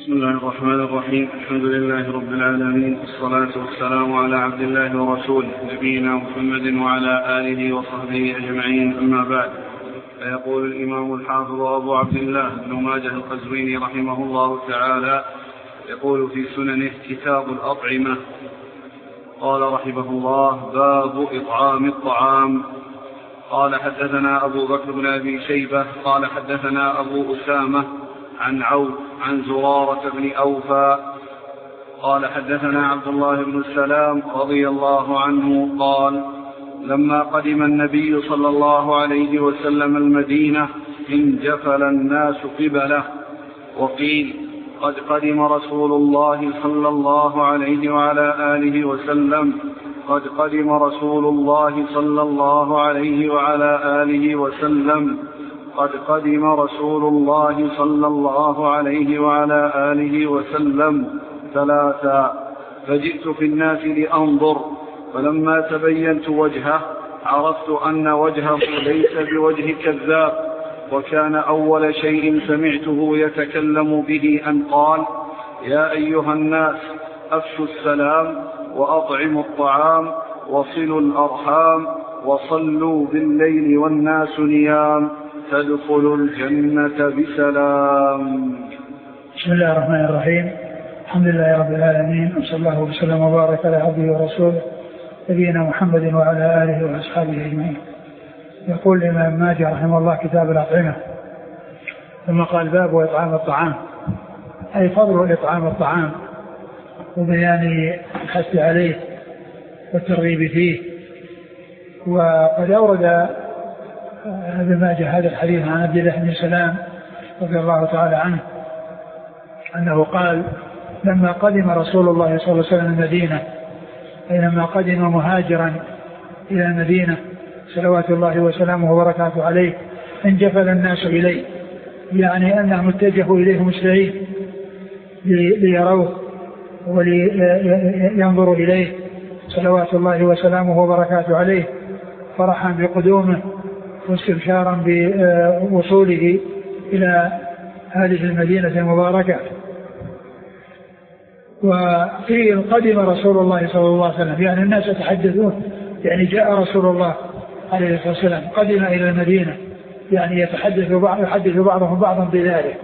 بسم الله الرحمن الرحيم. الحمد لله رب العالمين، والصلاة والسلام على عبد الله ورسوله نبينا محمد وعلى آله وصحبه أجمعين، أما بعد. فيقول الإمام الحافظ أبو عبد الله بن ماجه القزويني رحمه الله تعالى، يقول في سننه: كتاب الأطعمة. قال رحمه الله: باب إطعام الطعام. قال: حدثنا أبو بكر بن أبي شيبة قال حدثنا أبو أسامة عن عوف عن زرارة بن أوفى قال حدثنا عبد الله بن السلام رضي الله عنه قال: لما قدم النبي صلى الله عليه وسلم المدينة انجفل الناس قبله، وقيل: قد قدم رسول الله صلى الله عليه وعلى آله وسلم، قد قدم رسول الله صلى الله عليه وعلى آله وسلم، قد قدم رسول الله صلى الله عليه وعلى آله وسلم ثلاثا. فجئت في الناس لأنظر، فلما تبينت وجهه عرفت أن وجهه ليس بوجه كذاب. وكان أول شيء سمعته يتكلم به أن قال: يا أيها الناس، أفشوا السلام، وأطعموا الطعام، وصلوا الأرحام، وصلوا بالليل والناس نيام، تدخلوا الجنة بسلام. بسم الله الرحمن الرحيم. الحمد لله رب العالمين، وصلى الله وسلم وبارك على عبده ورسوله نبينا محمد وعلى آله وأصحابه أجمعين. يقول الإمام ماجه رحمه الله: كتاب الأطعمة. ثم قال: باب إطعام الطعام، أي فضل إطعام الطعام وبيان الحث عليه والترغيب فيه. وقد أورد ابن ماجه هذا الحديث عن عبد الله بن سلام رضي الله تعالى عنه أنه قال: لما قدم رسول الله صلى الله عليه وسلم المدينة، أي لما قدم مهاجرا إلى المدينة صلوات الله وسلامه وبركاته عليه، انجفل الناس إليه، يعني أنهم اتجهوا إليه مسرعين ليروه ولينظروا إليه صلوات الله وسلامه وبركاته عليه، فرحا بقدومه واستبشارا بوصوله إلى هذه المدينة المباركة. وفي قدم رسول الله صلى الله عليه وسلم، يعني الناس يتحدثون، يعني جاء رسول الله عليه الصلاة والسلام قدم إلى المدينة، يعني يحدث بعضهم بعضا بذلك.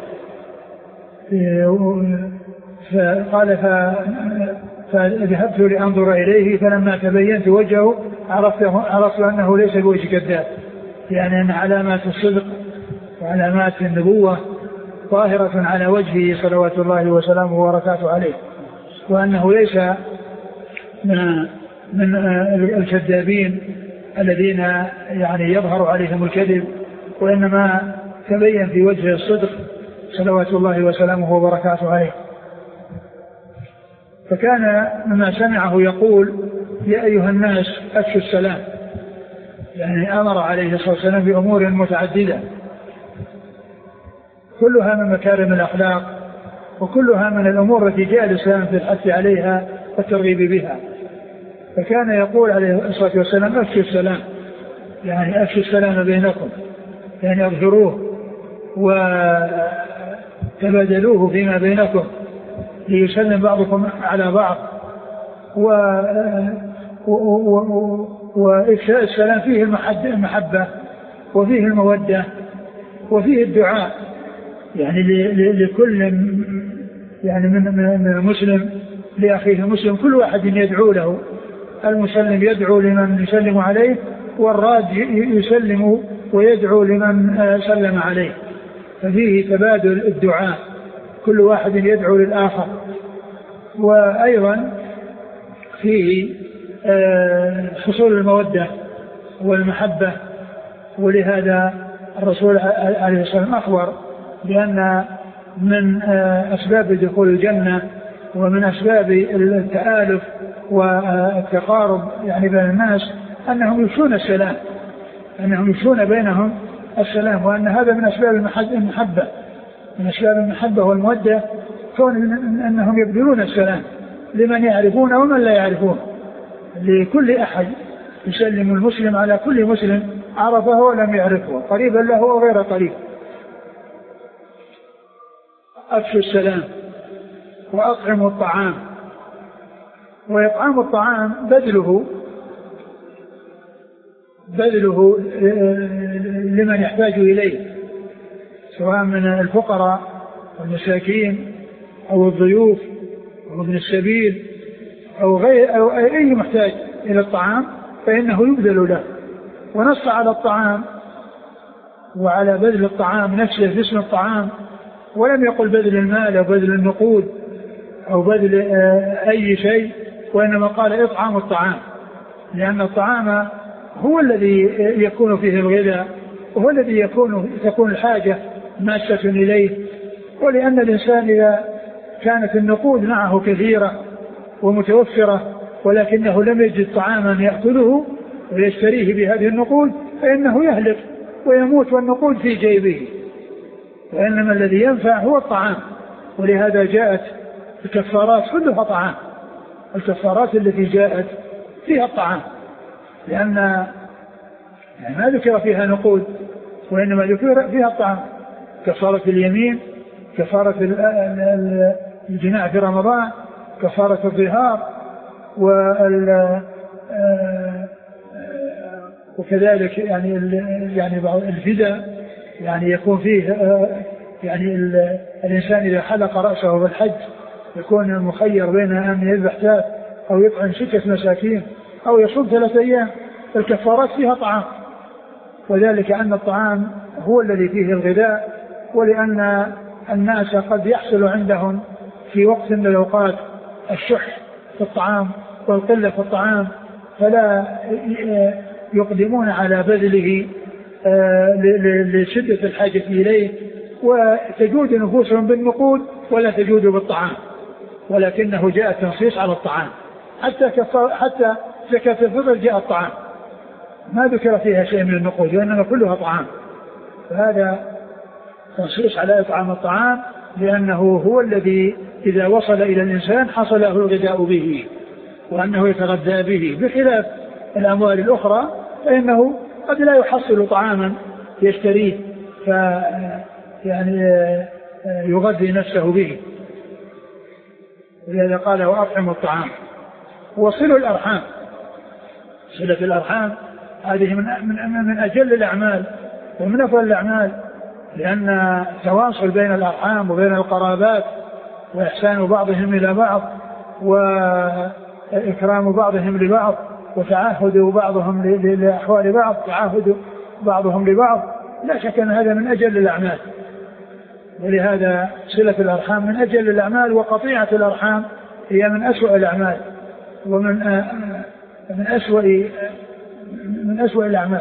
فقال: فذهبت لأنظر إليه، فلما تبينت وجهه عرفت أنه ليس بوجه كذاب، يعني أن علامات الصدق وعلامات النبوة ظاهرة على وجهه صلوات الله وسلامه وبركاته عليه، وأنه ليس من الكذابين الذين يعني يظهر عليهم الكذب، وإنما تبين في وجه الصدق صلوات الله وسلامه وبركاته عليه. فكان مما سمعه يقول: يا أيها الناس، أفشوا السلام، يعني أمر عليه الصلاة والسلام بأمور متعددة كلها من مكارم الأخلاق، وكلها من الأمور التي جاء الإسلام في الحث عليها والترغيب بها. فكان يقول عليه الصلاة والسلام: أفشوا السلام، يعني أفشوا السلام بينكم، يعني أظهروه وتبادلوه فيما بينكم ليسلم بعضكم على بعض. وإفشاء السلام فيه المحبة، وفيه المودة، وفيه الدعاء، يعني لكل يعني من المسلم لأخيه المسلم، كل واحد يدعو له. المسلم يدعو لمن يسلم عليه، والراد يسلم ويدعو لمن سلم عليه، ففيه تبادل الدعاء، كل واحد يدعو للآخر. وأيضا فيه حصول المودة والمحبة. ولهذا الرسول عليه الصلاة والسلام أخبر بأن من أسباب دخول الجنة ومن أسباب التآلف والتقارب يعني بين الناس أنهم يفشون السلام، أنهم يفشون بينهم السلام، وأن هذا من أسباب المحبة، من أسباب المحبة والمودة، كون أنهم يبذلون السلام لمن يعرفون ومن لا يعرفون، لكل أحد يسلم المسلم على كل مسلم عرفه ولم يعرفه، قريبا له وغير قريب. أفشوا السلام، وأطعموا الطعام. وإطعام الطعام بذله لمن يحتاج إليه، سواء من الفقراء والمساكين أو الضيوف أو ابن السبيل أو أي محتاج إلى الطعام فإنه يبذل له. ونص على الطعام وعلى بذل الطعام نفسه باسم الطعام، ولم يقل بذل المال أو بذل النقود أو بذل أي شيء، وإنما قال إطعام الطعام، لأن الطعام هو الذي يكون فيه الغذاء، وهو الذي تكون الحاجة ماسة إليه. ولأن الإنسان إذا كانت النقود معه كثيرة ومتوفرة ولكنه لم يجد طعاما يأكله ويشتريه بهذه النقود فإنه يهلك ويموت والنقود في جيبه، وإنما الذي ينفع هو الطعام. ولهذا جاءت الكفارات كلها طعام، الكفارات التي جاءت فيها الطعام، لأن ما ذكر فيها نقود وإنما ذكر فيها الطعام. كفارة اليمين، كفارة الجماع في رمضان، كفارة الظهار، وكذلك يعني بعض الفداء، يعني يكون فيه يعني الإنسان إذا حلق رأسه بالحج يكون مخير بين أن يذبح ثلاث أو يطعم 6 مساكين أو يصوم 3 أيام. الكفارات فيها طعام، وذلك أن الطعام هو الذي فيه الغذاء. ولأن الناس قد يحصل عندهم في وقت من الأوقات الشح في الطعام والقلة في الطعام، فلا يقدمون على بذله لشدة الحاجة إليه، وتجود نفوسهم بالنقود ولا تجود بالطعام، ولكنه جاء التنصيص على الطعام. حتى زكاة الفطر جاء الطعام، ما ذكر فيها شيء من النقود وإنما كلها طعام. فهذا تنصيص على إطعام الطعام، لأنه هو الذي إذا وصل إلى الإنسان حصل له الغذاء به وأنه يتغذى به، بخلاف الأموال الأخرى فإنه قد لا يحصل طعاما يشتريه يعني يغذي نفسه به. ولذا قال وأطعموا الطعام. وصلوا الأرحام، صلة الأرحام هذه من أجل الأعمال ومن أفضل الأعمال، لأن تواصل بين الأرحام وبين القرابات وإحسان بعضهم إلى بعض وإكرام بعضهم لبعض وتعهد بعضهم لأحوال بعض، تعهد بعضهم لبعض، لا شك أن هذا من أجل الأعمال. ولهذا صلة الأرحام من أجل الأعمال، وقطيعة الأرحام هي من أسوأ الأعمال ومن أسوأ الأعمال.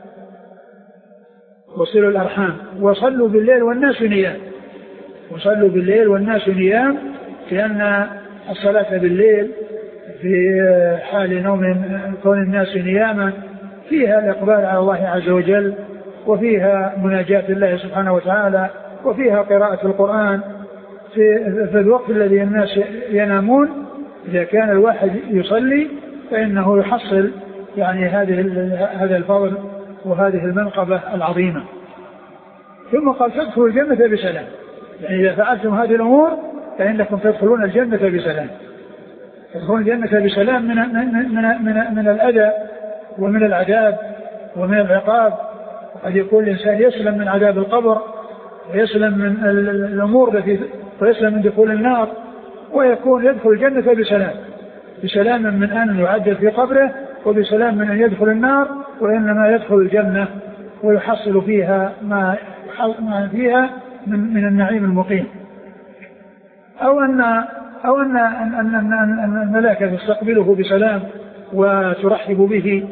وصلوا الأرحام. وصلوا بالليل والناس نيام، وصلوا بالليل والناس نيام، لأن الصلاة بالليل في حال نوم كون الناس نياما فيها الإقبال على الله عز وجل، وفيها مناجاة الله سبحانه وتعالى، وفيها قراءة القرآن في الوقت الذي الناس ينامون. إذا كان الواحد يصلي فإنه يحصل يعني هذا الفضل وهذه المنقبة العظيمة. ثم قال تدخلوا الجنة بسلام، يعني إذا فعلتم هذه الأمور فإنكم تدخلون الجنة بسلام. تدخلون الجنة بسلام من الأذى ومن العذاب ومن العقاب. قد يكون الإنسان يسلم من عذاب القبر ويسلم من الأمور التي ويسلم من دخول النار، ويكون يدخل الجنة بسلام، بسلام من أن يعذب في قبره، وبسلام من أن يدخل النار، وإنما يدخل الجنة ويحصل فيها ما فيها من النعيم المقيم. أو أن الملائكة تستقبله بسلام وترحب به،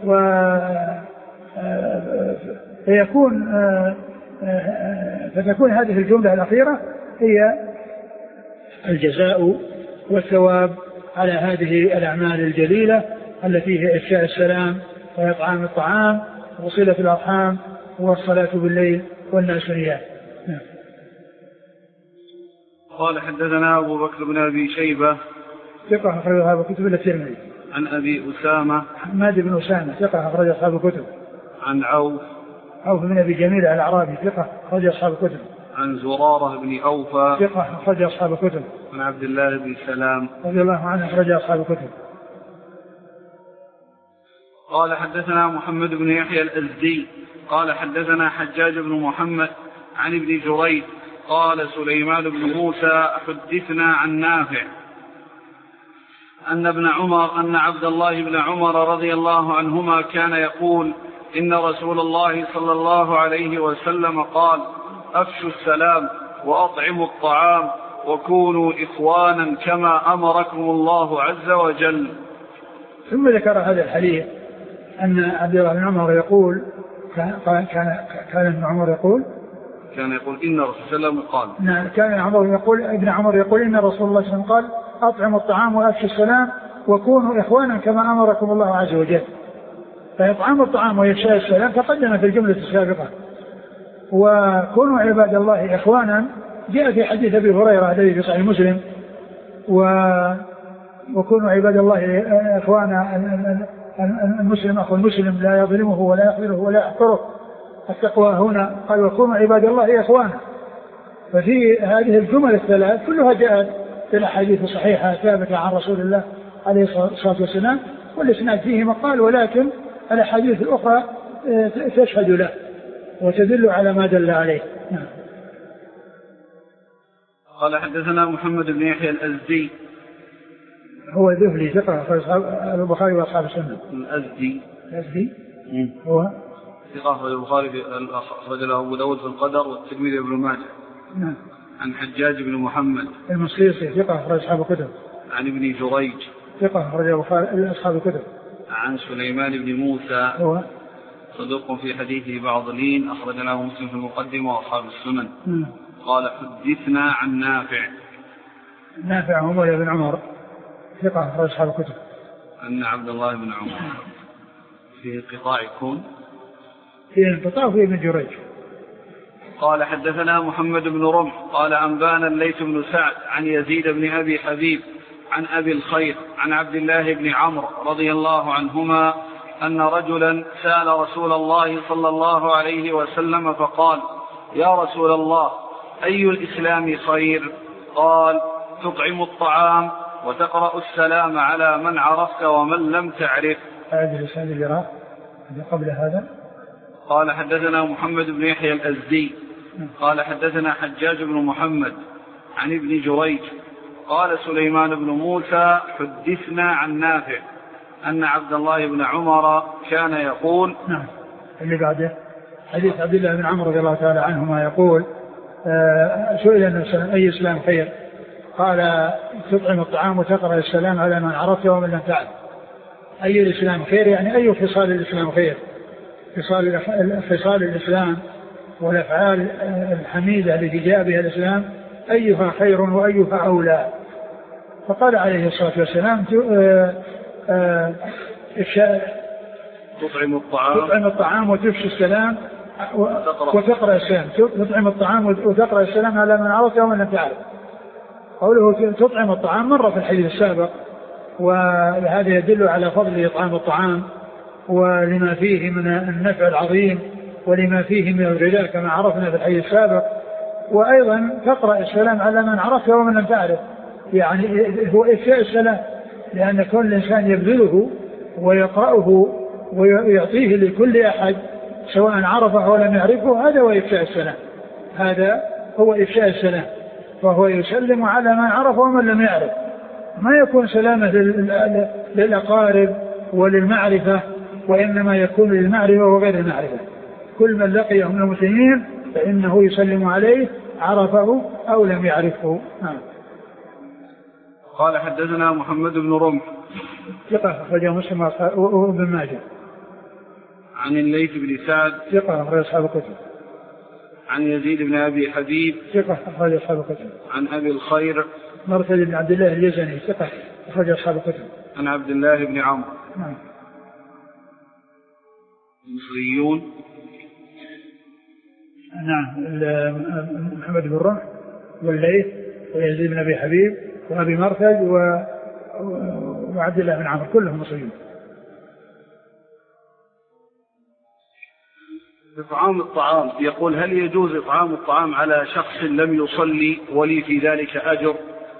فتكون هذه الجملة الأخيرة هي الجزاء والثواب على هذه الأعمال الجليلة التي هي إفشاء السلام وإطعام الطعام وصلة الأرحام والصلاة بالليل والناس نيام. قال حدثنا أبو بكر بن أبي شيبة ثقة أخرج أصحاب الكتب إلا الترمذي. عن أبي أسامة حماد بن أسامة ثقة أخرج أصحاب الكتب. عن عوف بن أبي جميل الأعرابي ثقة أخرج أصحاب الكتب. عن زرارة بن أوفى ثقة أخرج أصحاب الكتب. عن عبد الله بن سلام رضي الله عنه أخرج أصحاب الكتب. قال حدثنا محمد بن يحيى الأزدي قال حدثنا حجاج بن محمد عن ابن جريج قال سليمان بن موسى حدثنا عن نافع أن عبد الله بن عمر رضي الله عنهما كان يقول إن رسول الله صلى الله عليه وسلم قال أفشوا السلام وأطعموا الطعام وكونوا إخوانا كما أمركم الله عز وجل. ثم ذكر هذا الحديث أن عبد الله بن عمر يقول كان ابن عمر يقول إن رسول الله قال كان ابن عمر يقول إن رسول الله صلى الله عليه وسلم قال أطعموا الطعام وأفشوا السلام وكونوا إخوانا كما أمركم الله عز وجل. فإطعام الطعام وإفشاء السلام تقدم في الجملة السابقة. وكونوا عباد الله إخوانا جاء في حديث أبي هريرة الذي في صحيح مسلم وكونوا عباد الله إخوانا المسلم أخو المسلم لا يظلمه ولا يخذله ولا يحقره. التقوى هنا قال وكونوا عباد الله إخوانا. ففي هذه الجمل الثلاث كلها جاءت في الأحاديث الصحيحة ثابتة عن رسول الله عليه الصلاة والسلام والإسناد فيه مقال ولكن الأحاديث الأخرى تشهد له وتدل على ما دل عليه. قال حدثنا محمد بن يحيى الأزدي هو ذهلي ثقة البخاري وأصحاب السنة. الأزدي هو ثقة البخاري أخرج له أبو داود في القدر والترمذي وابن ماجه. نعم. عن حجاج بن محمد المصيصي ثقة أخرج أصحاب الكتب. عن ابن جريج ثقة أخرج أصحاب الكتب. عن سليمان بن موسى هو صدوق في حديثه بعض لين أخرج له مسلم في المقدمة وأصحاب السنن. قال حدثنا عن نافع هو بن عمر ثقة أخرج أصحاب الكتب. أن عبد الله بن عمر في انقطاع يكون في انقطاع في ابن جريج. قال حدثنا محمد بن رمح قال أنبانا الليث بن سعد عن يزيد بن أبي حبيب عن أبي الخير عن عبد الله بن عمرو رضي الله عنهما أن رجلا سأل رسول الله صلى الله عليه وسلم فقال يا رسول الله أي الإسلام خير؟ قال تطعم الطعام وتقرأ السلام على من عرفت ومن لم تعرف. هذا الإسلام الجراء قبل هذا. قال حدثنا محمد بن يحيى الأزدي قال حدثنا حجاج بن محمد عن ابن جريج قال سليمان بن موسى حدثنا عن نافع أن عبد الله بن عمر كان يقول. نعم. اللي بعده حديث عبد الله بن عمر رضي الله تعالى عنهما يقول سئل النبي أي إسلام خير؟ قال تطعم الطعام وتقرأ السلام على من عرفت ومن لم تعرف. أي الإسلام خير يعني أي خصال الإسلام خير؟ خصال الإسلام والأفعال الحميدة التي جاء بها الإسلام أيها خير وأيها أولى؟ فقال عليه الصلاة والسلام تطعم الطعام وتفشي السلام وتقرأ السلام. تطعم الطعام وتقرأ السلام على من عرفت ومن لم تعرف. قوله تطعم الطعام مر في الحديث السابق وهذا يدل على فضل إطعام الطعام ولما فيه من النفع العظيم ولما فيه من الغذاء كما عرفنا في الحديث السابق. وأيضا تقرأ السلام على من عرفت ومن لم تعرف يعني هو إفشاء السلام لأن كل إنسان يبذله ويقرأه ويعطيه لكل أحد سواء عرفه أو لم يعرفه. هذا هو إفشاء السلام. هذا هو إفشاء السلام فهو يسلم على من عرف ومن لم يعرف. ما يكون سلامه للأقارب وللمعرفة وإنما يكون للمعرفة وغير المعرفة. كل من لقيه من المسلمين فإنه يسلم عليه عرفه أو لم يعرفه. قال حدثنا محمد بن رمح ثقة أخرجه مسلم وابن ماجه. عن الليث بن سعد ثقة أخرج أصحاب الكتب. عن يزيد بن أبي حبيب ثقة أخرج أصحاب الكتب. عن أبي الخير مرثد بن عبد الله اليزني ثقة أخرج أصحاب الكتب. عن عبد الله بن عمرو. نعم. المصريون. نعم. محمد بن رمح والليث ويزيد بن أبي حبيب وأبي مرثد وعبد الله بن عمرو كلهم مصريون. إطعام الطعام، يقول هل يجوز إطعام الطعام على شخص لم يصلي ولي في ذلك أجر؟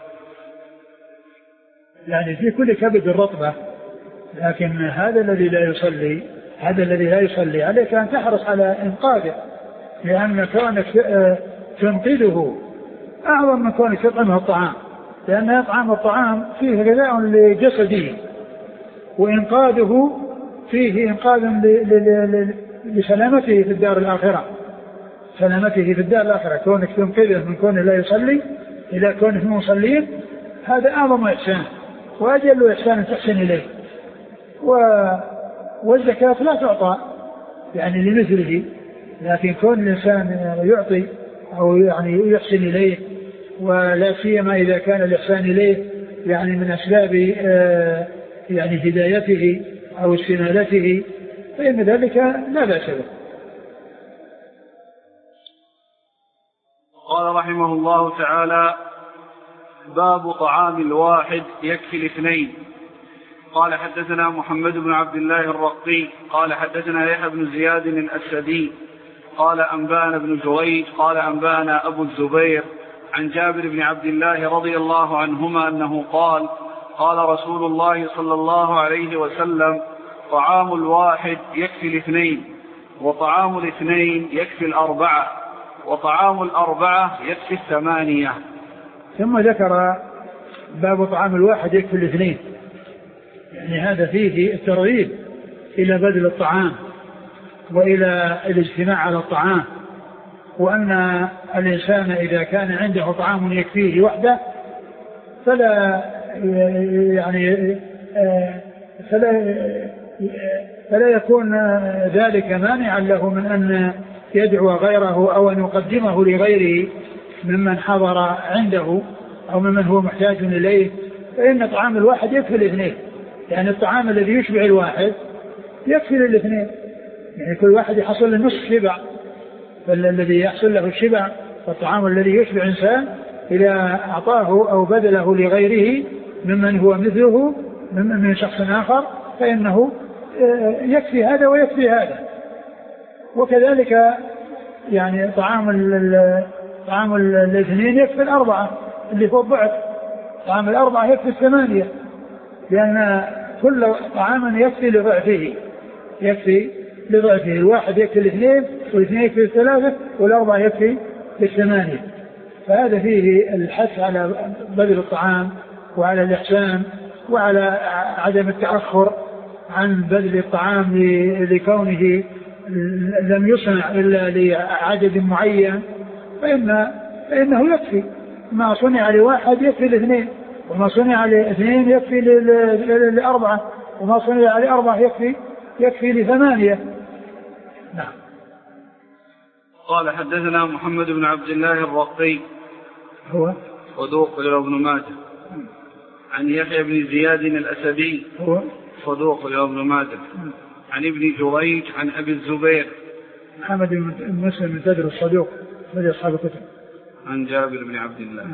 يعني في كل كبد رطبة، لكن هذا الذي لا يصلي عليك أن تحرص على إنقاذه، لأن كونك تنقذه أعظم من كونك تطعمه الطعام، لأن إطعام الطعام فيه غذاء لجسده، وإنقاذه فيه إنقاذ لسلامته في الدار الآخرة، كونك تنقذه من كونه لا يصلي إلى كونه مصلين، هذا أعظم إحسان وأجل إحسان تحسن إليه. والزكاة لا تعطى يعني لمثله، لكن كون الإنسان يعطي أو يعني يحسن إليه، ولا سيما إذا كان الإحسان إليه يعني من أسباب يعني هدايته أو استنالته، فإن ذلك لا بأس به. قال رحمه الله تعالى: باب طعام الواحد يكفي الاثنين. قال حدثنا محمد بن عبد الله الرقي قال حدثنا يحيى بن زياد الأسدي قال أنبأنا بن جريج قال أنبأنا أبو الزبير عن جابر بن عبد الله رضي الله عنهما أنه قال: قال رسول الله صلى الله عليه وسلم: طعام الواحد يكفي الاثنين، وطعام الاثنين يكفي الأربعة، وطعام الأربعة يكفي الثمانية. ثم ذكر باب طعام الواحد يكفي الاثنين، يعني هذا فيه الترغيب إلى بذل الطعام وإلى الاجتماع على الطعام، وأن الإنسان إذا كان عنده طعام يكفيه وحده فلا يكون ذلك مانعا له من أن يدعو غيره أو أن يقدمه لغيره ممن حضر عنده أو ممن هو محتاج إليه، فإن طعام الواحد يكفي الاثنين، يعني الطعام الذي يشبع الواحد يكفي للاثنين، يعني كل واحد يحصل له نصف شبع، فالذي يحصل له الشبع والطعام الذي يشبع إنسان إذا أعطاه أو بذله لغيره ممن هو مثله من شخص آخر فإنه يكفي هذا ويكفي هذا. وكذلك يعني طعام الاثنين يكفي الأربعة اللي هو الضعف، طعام الأربعة يكفي الثمانية، لأن كل طعام يكفي لضعفه، الواحد يكفي الاثنين، والاثنين يكفي الثلاثة، والأربعة يكفي للثمانية. فهذا فيه الحث على بذل الطعام وعلى الإحسان وعلى عدم التأخر عن بذل الطعام لكونه لم يصنع إلا لعدد معين، فإنه يكفي ما صنع لواحد يكفي لاثنين، وما صنع لاثنين يكفي لأربعة، وما صنع لأربعة يكفي لثمانية. نعم. قال حدثنا محمد بن عبد الله الرقي هو صدوق له ابن ماجه، عن يحيى بن زياد الأسدي هو صدوق له ابن ماجه، عن ابن جريج عن أبي الزبير محمد بن مسلم بن تدر الصدوق من أصحاب الكتب، عن جابر بن عبد الله.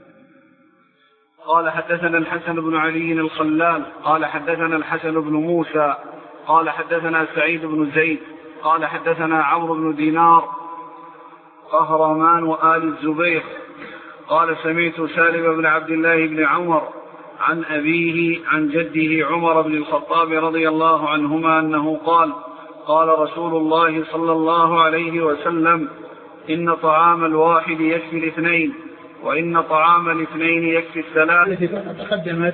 قال حدثنا الحسن بن علي الخلال قال حدثنا الحسن بن موسى قال حدثنا سعيد بن زيد قال حدثنا عمرو بن دينار قهرمان وآل الزبير قال سمعت سالم بن عبد الله بن عمر عن أبيه عن جده عمر بن الخطاب رضي الله عنهما أنه قال: قال رسول الله صلى الله عليه وسلم: إن طعام الواحد يكفي الاثنين، وإن طعام الاثنين يكفي الثلاث. التي تقدمت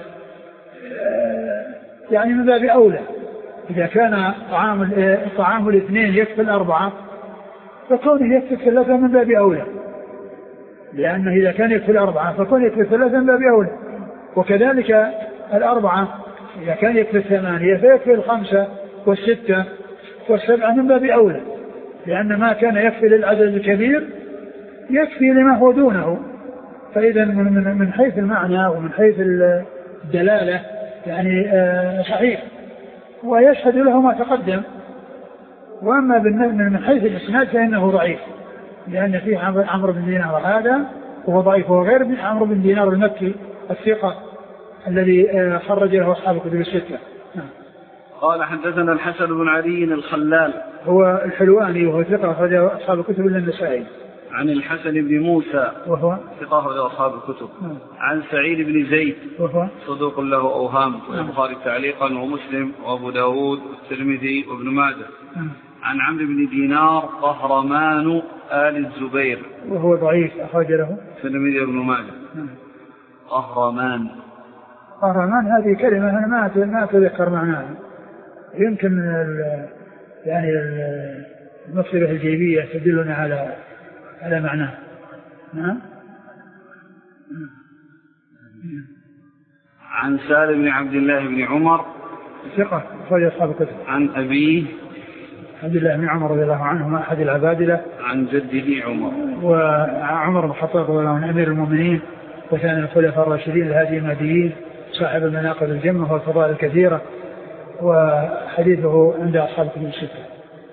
يعني من باب أولى، إذا كان طعام الاثنين يكفي الأربعة فكونه يكفي الثلاثة من باب أولى، لأنه إذا كان يكفي الأربعة فكونه يكفي الثلاثة من باب أولى، وكذلك الأربعة إذا كان يكفي الثمانية فيكفي الخمسة والستة والسبعة من باب أولى، لأن ما كان يكفي للعدد الكبير يكفي لما هو دونه. فإذا من حيث المعنى ومن حيث الدلالة يعني صحيح ويشهد له ما تقدم. وأما من حيث الإسناد فإنه ضعيف، لأن فيه عمرو بن دينار هذا وهو ضعيف، وغير من عمرو بن دينار المكي الثقة الذي خرج له أصحاب الكتب الستة. قال حدثنا الحسن بن علي الخلال هو الحلواني وهو ثقة أخرج أصحاب الكتب إلا النسائي. عن الحسن بن موسى وهو ثقة أخرج أصحاب الكتب. عن سعيد بن زيد وهو صدوق له أوهام، والبخاري تعليقا ومسلم وأبو داود والترمذي وابن ماجه. عن عمرو بن دينار قهرمان آل الزبير وهو ضعيف أخرج له الترمذي وابن ماجه. قهرمان هذه كلمة أنا ما أتذكر معناها، يمكن يعني المصطلح الجيبية تدلنا على معناه. نعم. عن سالم بن عبد الله بن عمر ثقة أخرج أصحاب الكتب. عن أبيه عبد الله بن عمر رضي الله عنهما أحد العبادلة. عن جده عمر وعمر بن الخطاب رضي الله عنه أمير المؤمنين وثاني الخلفاء الراشدين الهادي المهديين صاحب المناقب الجمة والفضائل الكثيرة، وحديثه عند أصحاب الكتب الستة.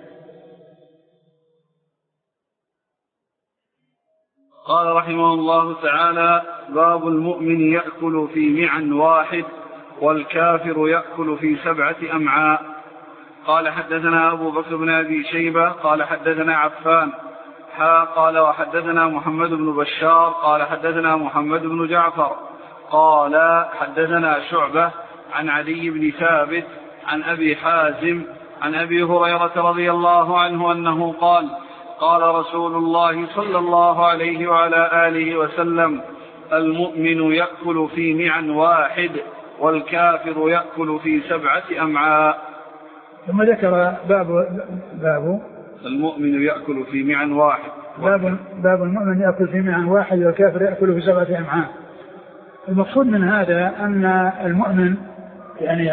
قال رحمه الله تعالى: باب المؤمن يأكل في معا واحد والكافر يأكل في 7 أمعاء. قال حدثنا أبو بكر بن أبي شيبة قال حدثنا عفان قال وحدثنا محمد بن بشار قال حدثنا محمد بن جعفر قال حدثنا شعبة عن علي بن ثابت عن أبي حازم عن أبي هريرة رضي الله عنه أنه قال: قال رسول الله صلى الله عليه وعلى آله وسلم: المؤمن يأكل في معا واحد والكافر يأكل في 7 أمعاء. ثم ذكر باب المؤمن يأكل في معا واحد. باب المؤمن يأكل في معا واحد والكافر يأكل في 7 أمعاء. المقصود من هذا أن المؤمن يعني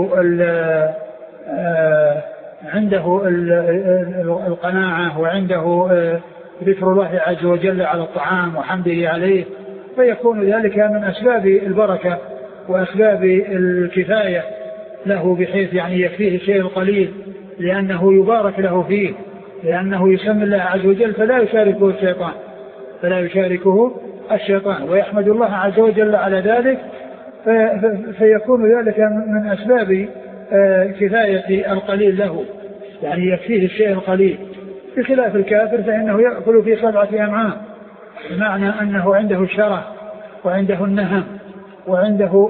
عنده القناعة وعنده ذكر الله عز وجل على الطعام وحمده عليه، فيكون ذلك من أسباب البركة وأسباب الكفاية له، بحيث يعني يكفيه الشيء القليل لأنه يبارك له فيه، لأنه يسمي الله عز وجل فلا يشاركه الشيطان ويحمد الله عز وجل على ذلك، فيكون ذلك من أسباب كفاية القليل له، يعني يكفيه الشيء القليل. بخلاف الكافر فإنه يأكل في 7 أمعاء، بمعنى أنه عنده الشره وعنده النهم وعنده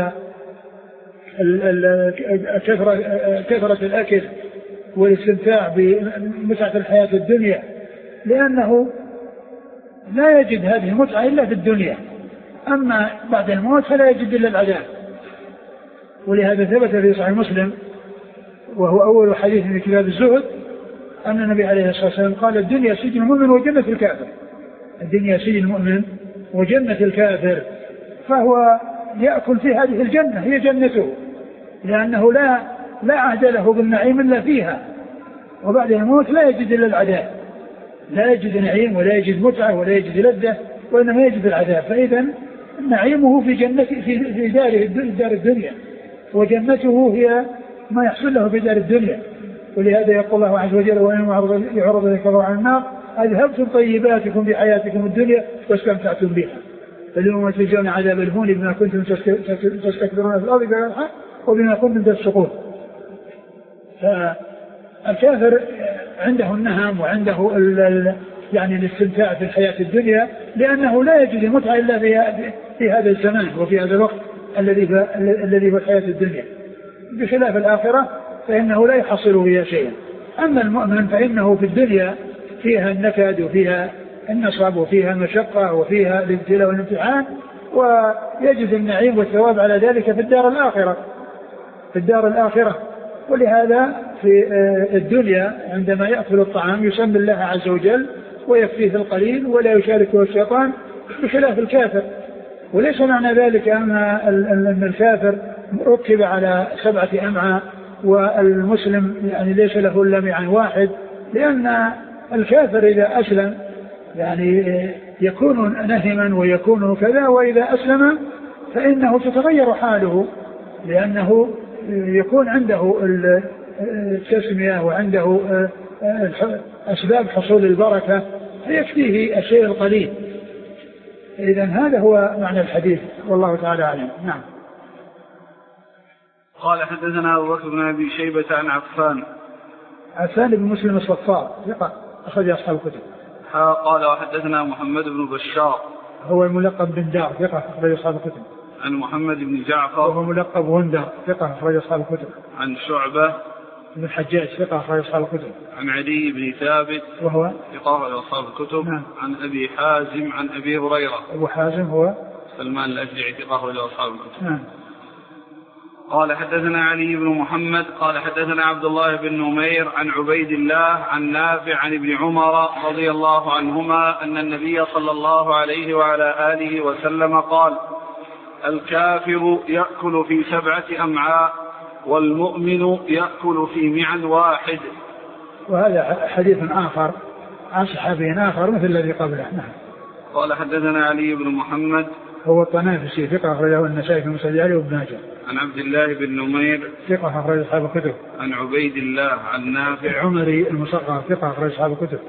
كثرة الأكل والاستمتاع بمتعة الحياة الدنيا، لأنه لا يجد هذه المتعة إلا في الدنيا، أما بعد الموت فلا يجد إلا العذاب. ولهذا ثبت في صحيح مسلم وهو أول حديث في كتاب الزهد أن النبي عليه الصلاة والسلام قال: الدنيا سجن المؤمن وجنة الكافر. الدنيا سجن المؤمن وجنة الكافر، فهو يأكل في هذه الجنة، هي جنته، لأنه لا عهد له بالنعيم إلا فيها، وبعد الموت لا يجد إلا العذاب، لا يجد نعيم ولا يجد متعة ولا يجد لذة، وإنما يجد العذاب. فإذا نعيمه في جنة في دار الدنيا، وجنته هي ما يحصل له في دار الدنيا. ولهذا يقول الله عز وجل: وإن يعرض ذكره عن النار أذهبتم طيباتكم في حياتكم الدنيا واستمتعتم بها فاليوم تجزون عذاب الهون بما كنتم تستكبرون في الأرض بغير الحق وبما كنتم تفسقون. فالكافر عنده النهم وعنده يعني الاستمتاع في الحياة الدنيا، لأنه لا يجد المتعة إلا في هذا الزمان وفي هذا الوقت الذي هو الحياة الدنيا. بخلاف الآخرة فإنه لا يحصل بها شيئا. أما المؤمن فإنه في الدنيا فيها النكد وفيها النصب وفيها المشقة وفيها الابتلاء والامتحان، ويجد النعيم والثواب على ذلك في الدار الآخرة. ولهذا في الدنيا عندما يأكل الطعام يسمي الله عز وجل ويكفيه القليل ولا يشاركه الشيطان، بخلاف الكافر. وليس معنى ذلك أن الكافر ركب على 7 أمعاء والمسلم يعني ليس له إلا معا واحد، لأن الكافر إذا أسلم يعني يكون نهما ويكون كذا، وإذا أسلم فإنه تتغير حاله، لأنه يكون عنده التسمية وعنده أسباب حصول البركة فيكفيه الشيء القليل. إذن هذا هو معنى الحديث والله تعالى أعلم. نعم. قال حدثنا أبو بكر بن أبي شيبة عن عفان بن مسلم الصفار ثقة أخرج أصحاب الكتب. قال وحدثنا محمد بن بشار هو الملقب بن دار ثقة أخرج أصحاب الكتب. عن محمد بن جعفر وهو ملقب غندر ثقة أخرج أصحاب الكتب. عن شعبة بن الحجاج ثقة أخرج أصحاب الكتب. عن علي بن ثابت وهو ثقة أخرج أصحاب الكتب. نعم. عن أبي حازم عن أبي هريرة. أبو حازم هو سلمان الأشجعي ثقة أخرج أصحاب الكتب. نعم. قال حدثنا علي بن محمد قال حدثنا عبد الله بن نمير عن عبيد الله عن نافع عن ابن عمر رضي الله عنهما أن النبي صلى الله عليه وعلى آله وسلم قال: الكافر يأكل في 7 أمعاء والمؤمن يأكل في معن واحد. وهذا حديث آخر عن صحابي آخر مثل الذي قبله. نعم. قال حدثنا علي بن محمد هو الطنافسي ثقة أخرجه النسائي في مسند علي وابن ماجه. عن عبد الله بن نمير ثقة أخرج أصحاب الكتب. عن عبيد الله عن نافع العمري المصغر ثقة أخرج أصحاب الكتب.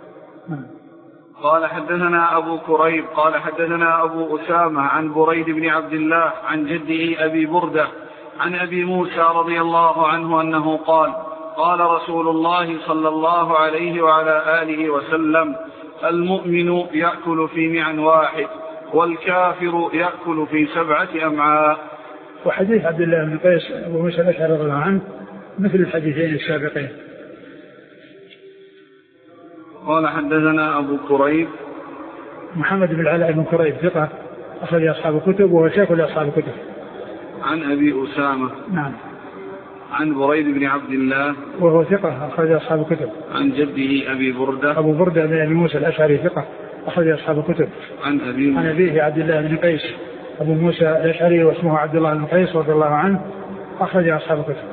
قال حدثنا أبو كريب قال حدثنا أبو أسامة عن بريد بن عبد الله عن جده أبي بردة عن أبي موسى رضي الله عنه أنه قال: قال رسول الله صلى الله عليه وعلى آله وسلم: المؤمن يأكل في معن واحد والكافر يأكل في 7 أمعاء. وحديث عبد الله بن قيس أبو موسى الأشعري رضي الله عنه مثل الحديثين السابقين. قال حدثنا أبو كريب محمد بن العلاء بن كريب ثقة أخرج أصحاب الكتب وهو شيخ لأصحاب الكتب. عن أبي أسامة نعم. عن بريد بن عبد الله وهو ثقة أخرج أصحاب الكتب. عن جده أبي بردة أبو بردة بن أبي موسى الأشعري ثقة أخرج أصحاب الكتب. عن أبيه عبد الله بن قيس أبو موسى الأشعري واسمه عبد الله بن قيس رضي الله عنه أخرج أصحاب الكتب.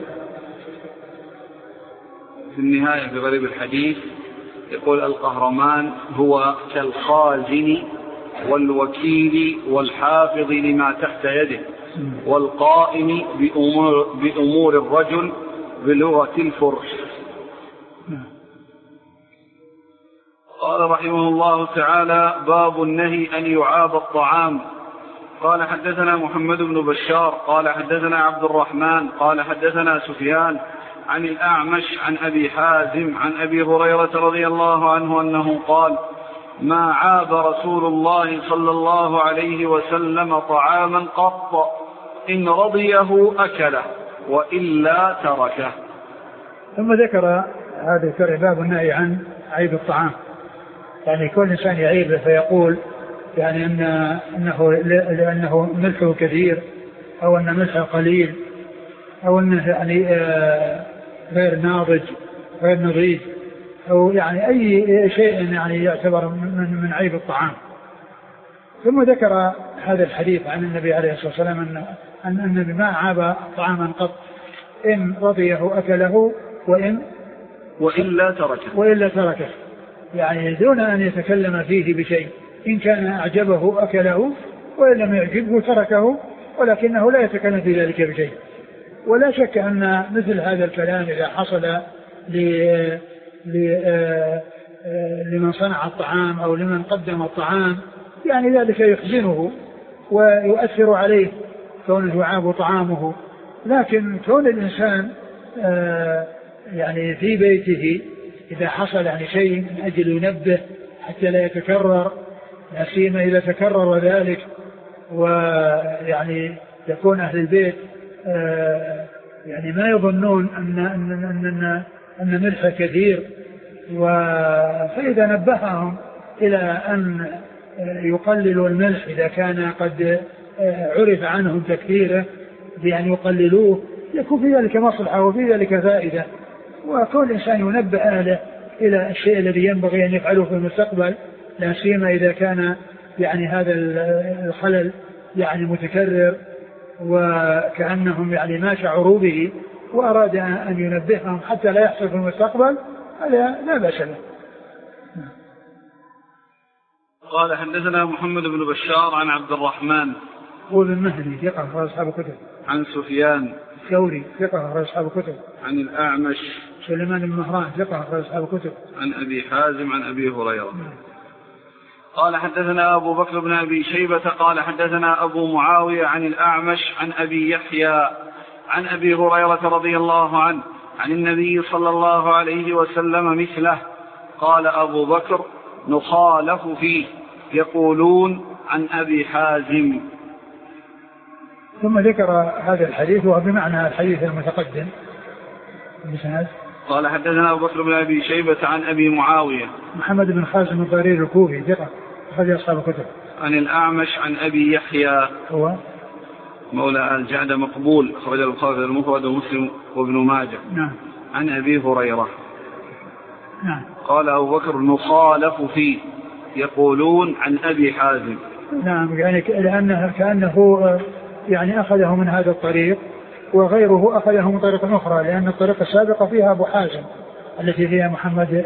في النهاية في غريب الحديث يقول: القهرمان هو كالخازن والوكيل والحافظ لما تحت يده والقائم بأمور الرجل بلغة الفرس. قال رحمه الله تعالى: باب النهي أن يعاب الطعام. قال حدثنا محمد بن بشار قال حدثنا عبد الرحمن قال حدثنا سفيان عن الأعمش عن أبي حازم عن أبي هريرة رضي الله عنه أنه قال: ما عاب رسول الله صلى الله عليه وسلم طعاما قط، إن رضيه أكله وإلا تركه. ثم ذكر هذا باب النهي عن عيب الطعام، يعني كل إنسان يعيبه فيقول يعني لأنه ملحه كثير أو أن ملحه قليل أو أنه يعني غير ناضج غير نضيج أو يعني أي شيء يعني يعتبر من عيب الطعام. ثم ذكر هذا الحديث عن النبي عليه الصلاة والسلام أن النبي ما عاب طعاما قط، إن رضيه أكله وإلا تركه، يعني دون أن يتكلم فيه بشيء، إن كان أعجبه أكله وإن لم يعجبه تركه، ولكنه لا يتكلم في ذلك بشيء. ولا شك أن مثل هذا الكلام إذا حصل لمن صنع الطعام أو لمن قدم الطعام يعني ذلك يحزنه ويؤثر عليه كونه يعاب طعامه. لكن كون الإنسان يعني في بيته إذا حصل يعني شيء من أجل ينبه حتى لا يتكرر، لا سيما إذا تكرر ذلك ويعني يكون أهل البيت يعني ما يظنون أن ملح كثير، فإذا نبههم إلى أن يقللوا الملح إذا كان قد عرف عنهم تكثيره بأن يقللوه يكون في ذلك مصلحة وفي ذلك فائدة. وكل إنسان ينبه أهله إلى الشيء الذي ينبغي أن يفعله في المستقبل، لا سيما إذا كان يعني هذا الخلل يعني متكرر وكأنهم يعني ما شعروا به، وأراد أن ينبههم حتى لا يحصل في المستقبل، هذا لا بأس له. قال حدثنا محمد بن بشار عن عبد الرحمن هو بن مهدي ثقة أخرج أصحاب الكتب. عن سفيان الثوري ثقة أخرج أصحاب الكتب. عن الأعمش سليمان بن مهران ثقة أخرج أصحاب الكتب. عن أبي حازم عن أبي هريرة. قال حدثنا أبو بكر بن أبي شيبة قال حدثنا أبو معاوية عن الأعمش عن أبي يحيى عن أبي هريرة رضي الله عنه عن النبي صلى الله عليه وسلم مثله. قال أبو بكر: نخالف فيه، يقولون عن أبي حازم. ثم ذكر هذا الحديث وهو بمعنى الحديث المتقدم. قال: حدثنا أبو بكر بن أبي شيبة عن أبي معاوية محمد بن خازم الضرير الكوفي ثقة أخرج أصحاب الكتب. عن الأعمش عن أبي يحيى هو مولى الجعد مقبول أخرج البخاري المفرد ومسلم وابن ماجه. نعم. عن أبي هريرة. نعم. قال أبو بكر: نخالف فيه، يقولون عن أبي حازم. نعم، يعني لأنه كأنه يعني أخذه من هذا الطريق وغيره أخذه من طريق أخرى، لأن الطريق السابقة فيها أبو حازم التي فيها محمد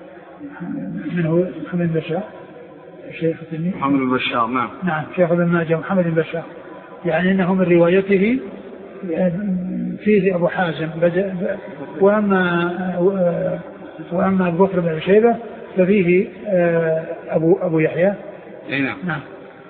بن بشار الشيخ محمد بن بشار. نعم شيخ ابن ماجه محمد بن بشار، يعني أنه من روايته فيه أبو حازم وأما أبو بكر بن أبي شيبة ففيه أبو يحيى. نعم.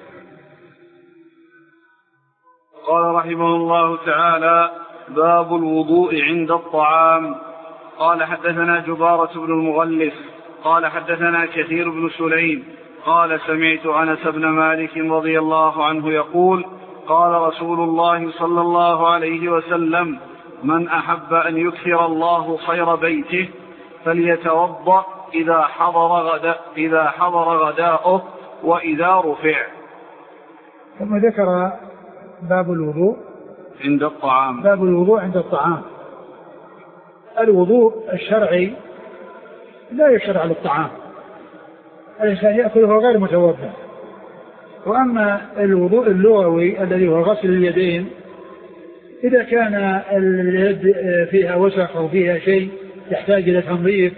قال رحمه الله تعالى: باب الوضوء عند الطعام. قال: حدثنا جبارة بن المغلس قال: حدثنا كثير بن سليم قال: سمعت أنس بن مالك رضي الله عنه يقول: قال رسول الله صلى الله عليه وسلم: من أحب أن يكثر الله خير بيته فليتوضأ إذا حضر غداؤه وإذا رفع. ثم ذكر باب الوضوء عند الطعام. باب الوضوء عند الطعام. الوضوء الشرعي لا يشرع للطعام، الإنسان يأكل وهو غير متوضأ. وأما الوضوء اللغوي الذي هو غسل اليدين، إذا كان اليد فيها وسخ أو فيها شيء يحتاج إلى تنظيف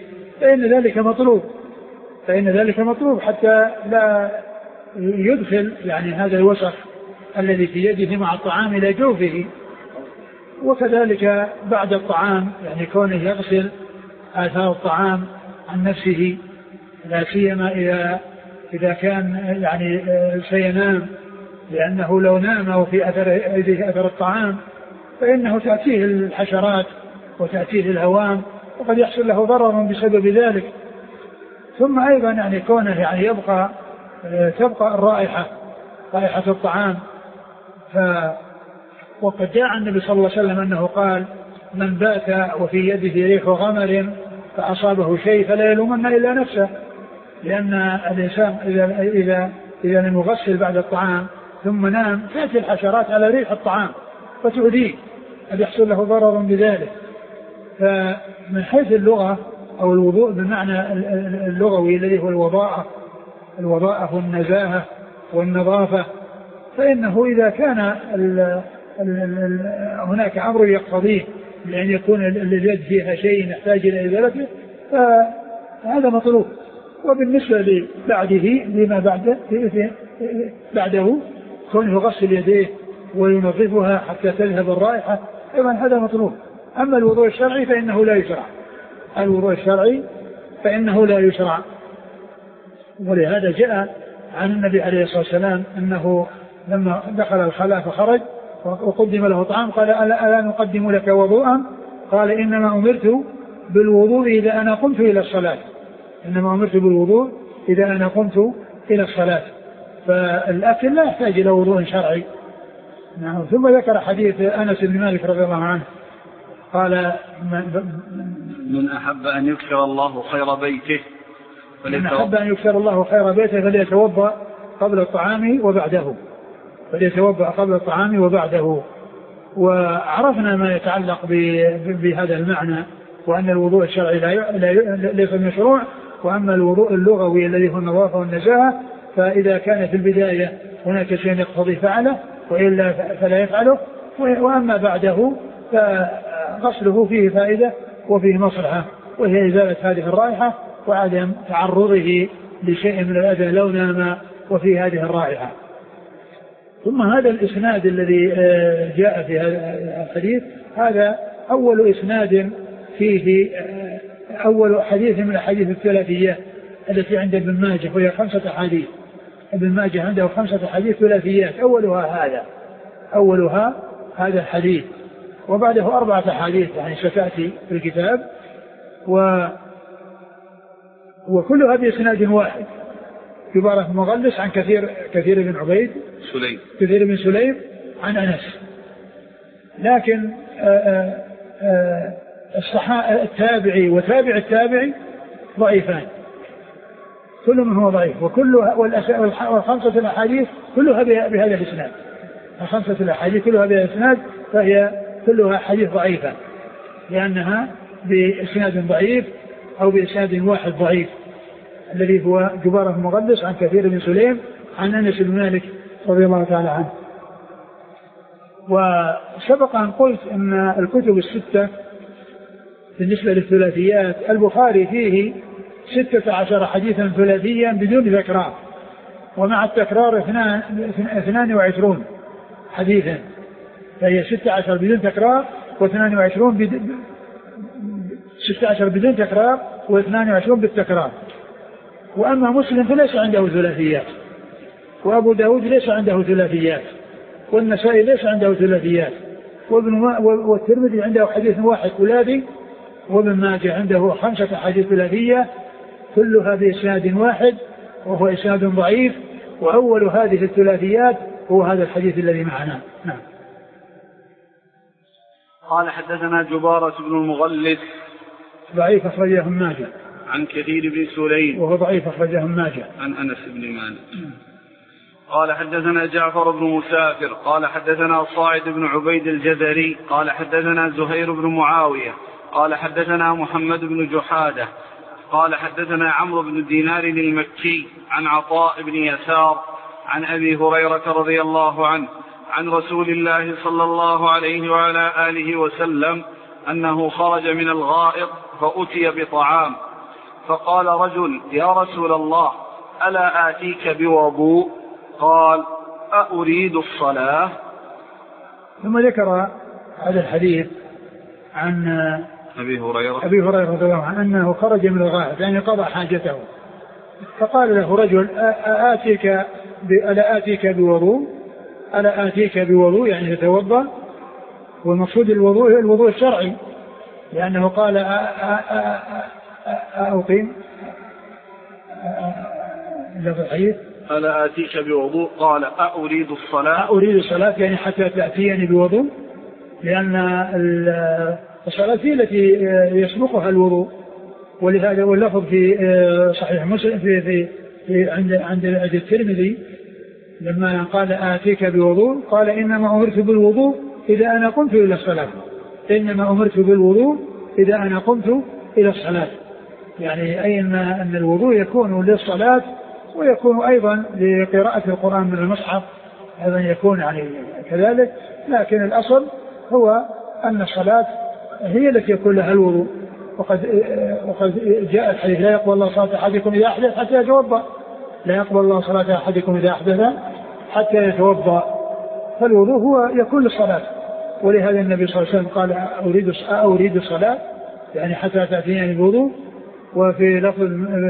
فإن ذلك مطلوب حتى لا يدخل يعني هذا الوسخ الذي في يده مع الطعام إلى جوفه. وكذلك بعد الطعام يعني كونه يغسل آثار الطعام عن نفسه، لا سيما إذا كان يعني سينام، لأنه لو نام وفي أثر الطعام فإنه تأتيه الحشرات وتأتيه الهوام وقد يحصل له ضرر بسبب ذلك. ثم أيضا يعني كونه يعني تبقى رائحة الطعام. وقد جاء النبي صلى الله عليه وسلم أنه قال: من بات وفي يده ريح غمر فأصابه شيء فلا يلومن إلا نفسه، لأن الإنسان إذا لم يغسل بعد الطعام ثم نام تأتي الحشرات على ريح الطعام فتؤذيه، قد يحصل له ضرر بذلك. فمن حيث اللغة أو الوضوء بالمعنى اللغوي الذي هو الوضاءة والنزاهة والنظافة، فإنه إذا كان هناك أمر يقتضيه لأن يكون اليد فيها شيء يحتاج إلى إزالته فهذا مطلوب. وبالنسبة لما بعده كونه يغسل يديه وينظفها حتى تذهب الرائحة أيضا هذا مطلوب. أما الوضوء الشرعي فإنه لا يشرع. ولهذا جاء عن النبي عليه الصلاة والسلام أنه لما دخل الخلاء فخرج وقدم له طعام قال: ألا نقدم لك وضوءا؟ قال: إنما أمرت بالوضوء إذا أنا قمت إلى الصلاة. فالأكل لا يحتاج إلى وضوء شرعي. نعم. ثم ذكر حديث أنس بن مالك رضي الله عنه قال: من أحب أن يكثر الله خير بيته فليتوضأ قبل الطعام وبعده. وعرفنا ما يتعلق بهذا المعنى، وأن الوضوء الشرعي ليس مشروع. وأما الوضوء اللغوي الذي هو النظافة والنزاهة فإذا كان في البداية هناك شيء يقتضي فعله وإلا فلا يفعله. وأما بعده فغسله فيه فائدة وفيه مصلحة، وهي إزالة هذه الرائحة وعدم تعرضه لشيء من الأذى لو نام وفي هذه الرائحة. ثم هذا الإسناد الذي جاء في هذا الحديث هذا أول إسناد فيه أول حديث من الحديث الثلاثية التي عند ابن ماجه، وهي 5 أحاديث. ابن ماجه عنده 5 أحاديث ثلاثيات، أولها هذا الحديث وبعده 4 أحاديث يعني ستأتي في الكتاب، وكلها بإسناد واحد. جبارة بن مغلس عن كثير بن سليم عن أنس. لكن التابعي وتابع التابعي ضعيفان، كل من هو ضعيف، والخمسة الأحاديث كلها بهذا الإسناد. الخمسة الأحاديث كلها بهذا الإسناد، فهي كلها حديث ضعيفة لأنها بإسناد ضعيف أو بإسناد واحد ضعيف، الذي هو جبارة بن مغلس عن كثير بن سليم عن أنس بن مالك رضي الله تعالى عنه. وسبق أن قلت أن الكتب الستة بالنسبة للثلاثيات البخاري فيه 16 حديثا ثلاثيا بدون تكرار، ومع التكرار 22 حديثا، فهي 16 بدون تكرار و22 16 بدون تكرار و22 بالتكرار. وأما مسلم فليس عنده ثلاثيات، وأبو داود ليس عنده ثلاثيات، والنسائي ليس عنده ثلاثيات، والترمذي عنده حديث واحد ثلاثي، وابن ماجه عنده 5 أحاديث ثلاثية كلها بإسناد واحد وهو إسناد ضعيف. وأول هذه الثلاثيات هو هذا الحديث الذي معنا. نعم. قال حدثنا جبارة بن المغلس ضعيف أخرجه ابن ماجه. عن كثير بن سليم وهو ضعيف أخرجه ابن ماجه. عن أنس بن مالك. قال حدثنا جعفر بن مسافر قال حدثنا صاعد بن عبيد الجزري قال حدثنا زهير بن معاوية قال حدثنا محمد بن جحادة قال حدثنا عمرو بن دينار المكي عن عطاء بن يسار عن أبي هريرة رضي الله عنه عن رسول الله صلى الله عليه وعلى آله وسلم أنه خرج من الغائط فأتي بطعام، فقال رجل: يا رسول الله، ألا آتيك بوضوء؟ قال: أأريد الصلاة؟ ثم ذكر هذا الحديث عن أبي هريرة رضي الله عنه أنه خرج من الغائط يعني قضى حاجته، فقال له رجل: ألا آتيك بوضوء يعني يتوضأ، والمقصود الوضوء الشرعي، لأنه قال أقيم ألا آتيك بوضوء؟ قال: أريد الصلاة يعني حتى تأتيني بوضوء، لأن الصلاة هي التي يسبقها الوضوء. ولهذا واللفظ في صحيح مسلم في عند الترمذي لما قال آتيك بوضوء قال: إنما أمرت بالوضوء إذا أنا قمت إلى الصلاة. إلى الصلاة يعني أي أن الوضوء يكون للصلاة ويكون أيضا لقراءة القرآن من المصحف، أيضا يكون يعني كذلك، لكن الأصل هو أن الصلاة هي التي يكون لها الوضوء. وقد جاء الحديث: لا يقبل الله صلاة أحدكم إذا أحدث حتى يتوضأ. حتى يتوضأ. فالوضوء هو يكون للصلاة، ولهذا النبي صلى الله عليه وسلم قال: أريد الصلاة يعني حتى تأتيني الوضوء. وفي لفظ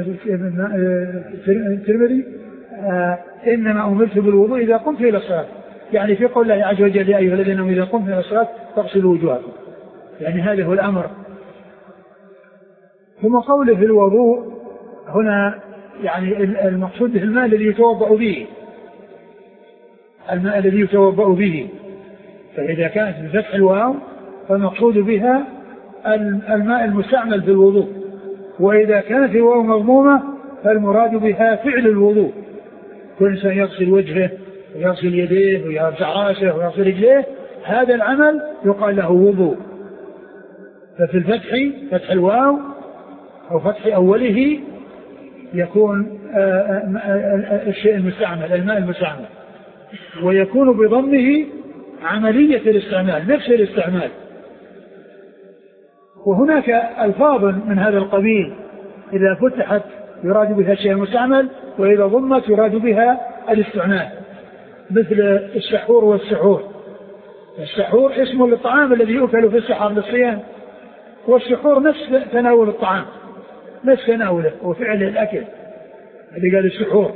الترمذي: إنما أمرت بالوضوء إذا قمت إلى الصلاة، يعني في قول الله عز وجل: يا أيها الذين آمنوا إذا قمتم إلى الصلاة فاغسلوا وجوهكم، يعني هذا هو الأمر. ثم قوله في الوضوء هنا يعني المقصود الماء الذي يتوضأ به، فإذا كانت بفتح الواو فالمقصود بها الماء المستعمل في الوضوء، وإذا كانت الواو مضمومة فالمراد بها فعل الوضوء. كل إنسان يغسل وجهه ويغسل يديه ويرفع رأسه ويغسل رجليه، هذا العمل يقال له وضوء. ففي فتح الواو أو فتح أوله يكون الشيء المستعمل، الماء المستعمل، ويكون بضمه عملية الاستعمال، نفس الاستعمال. وهناك ألفاظ من هذا القبيل إذا فتحت يراد بها الشيء المستعمل، وإذا ضمت يراد بها الاستعمال، مثل السحور والسحور. السحور اسم للطعام الذي يؤكل في السحر للصيام، والسحور نفس تناول الطعام، نفس تناوله وفعل الأكل، هذا قال السحور.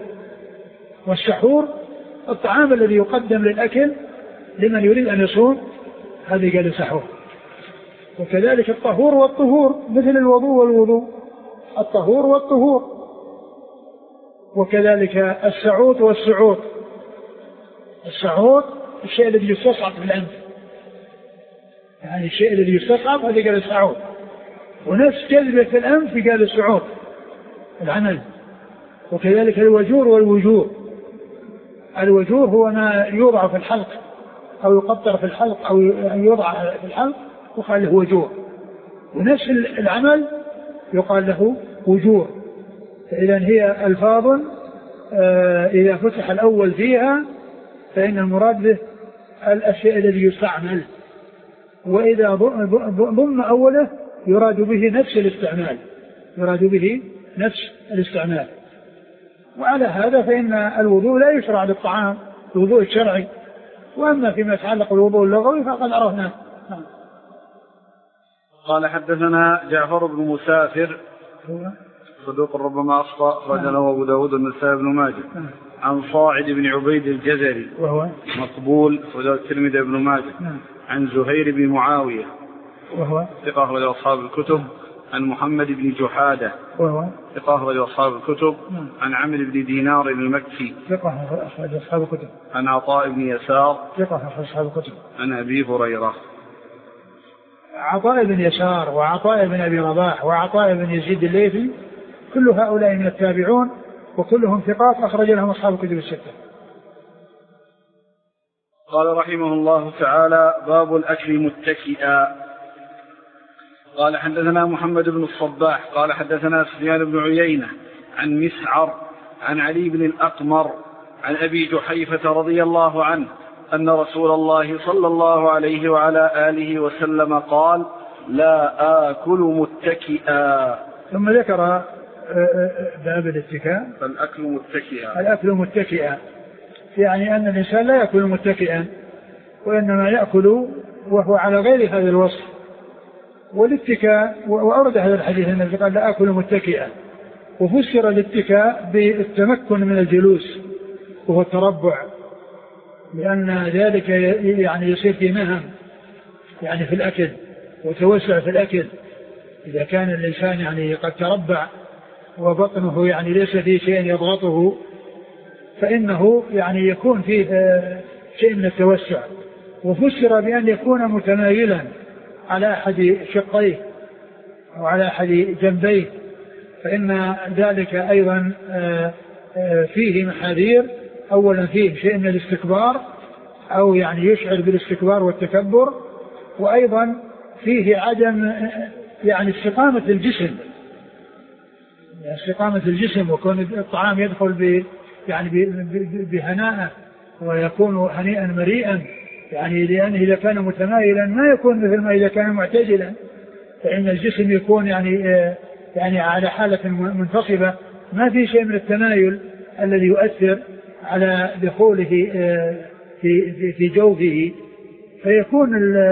والسحور الطعام الذي يقدم للأكل لمن يريد أن يصوم هذه قال سحور. وكذلك الطهور والطهور مثل الوضوء والوضوء، الطهور والطهور. وكذلك السعوط والسعوط، السعوط الشيء الذي يستصعب في الأنف، يعني الشيء الذي يستصعب هذا قال السعوط. ونفس جذبة في الأنف قال السعوط العمل. وكذلك الوجور والوجور، الوجور هو ما يوضع في الحلق أو يقطر في الحلق أو يوضع في الحلق وقال له وجور، ونفس العمل يقال له وجور. فإذا هي ألفاظ إذا فتح الأول فيها فإن المراد به الشيء الذي يستعمل، وإذا ضم أوله يراد به نفس الاستعمال، يراد به نفس الاستعمال. وعلى هذا فإن الوضوء لا يشرع للطعام، الوضوء الشرعي. وأما فيما يتعلق بالوضوء اللغوي فقد عرفناه. قال حدثنا جعفر بن مسافر صدوق ربما أخطأ، أخرجه أبو داود والنسائي بن ماجه، عن صاعد بن عبيد الجزري وهو مقبول، أخرجه الترمذي بن ماجه، عن زهير بن معاوية وهو ثقة أخرجه أصحاب الكتب، عن محمد بن جحادة وهو ثقة أخرجه أصحاب الكتب، عن عمرو بن دينار المكي ثقة أخرجه أصحاب الكتب، عن عطاء بن يسار ثقة أخرجه أصحاب الكتب، عن أبي هريرة. عطاء بن يسار وعطاء بن أبي رباح وعطاء بن يزيد الليثي كل هؤلاء من التابعون وكلهم ثقات أخرج لهم أصحاب الكتب الستة. قال رحمه الله تعالى: باب الأكل متكئا. قال حدثنا محمد بن الصباح قال حدثنا سفيان بن عيينة عن مسعر عن علي بن الأقمر عن أبي جحيفة رضي الله عنه أن رسول الله صلى الله عليه وعلى آله وسلم قال: لا آكل متكئا. ثم ذكر باب الاتكاء. الأكل متكئا، الأكل متكئا يعني أن الإنسان لا يأكل متكئا، وإنما يأكل وهو على غير هذا الوصف. والاتكاء، وأورد هذا الحديث النبي قال: لا آكل متكئا، وفسر الاتكاء بالتمكن من الجلوس وهو التربع، لأن ذلك يعني يصير في مهن يعني في الأكل وتوسع في الأكل. إذا كان الإنسان يعني قد تربع وبطنه يعني ليس فيه شيء يضغطه فإنه يعني يكون فيه شيء من التوسع. وفسر بأن يكون متمايلا على أحد شقيه أو على أحد جنبيه، فإن ذلك أيضا فيه محاذير. أولا فيه شيء من الاستكبار أو يعني يشعر بالاستكبار والتكبر، وأيضا فيه عدم يعني استقامة الجسم، استقامة الجسم، وكون الطعام يدخل يعني بهناء ويكون هنيئا مريئا، يعني لأنه إذا كان متمايلا ما يكون مثل ما إذا كان معتدلا، فإن الجسم يكون يعني على حالة منتصبة، ما في شيء من التمايل الذي يؤثر على دخوله في جوفه، فيكون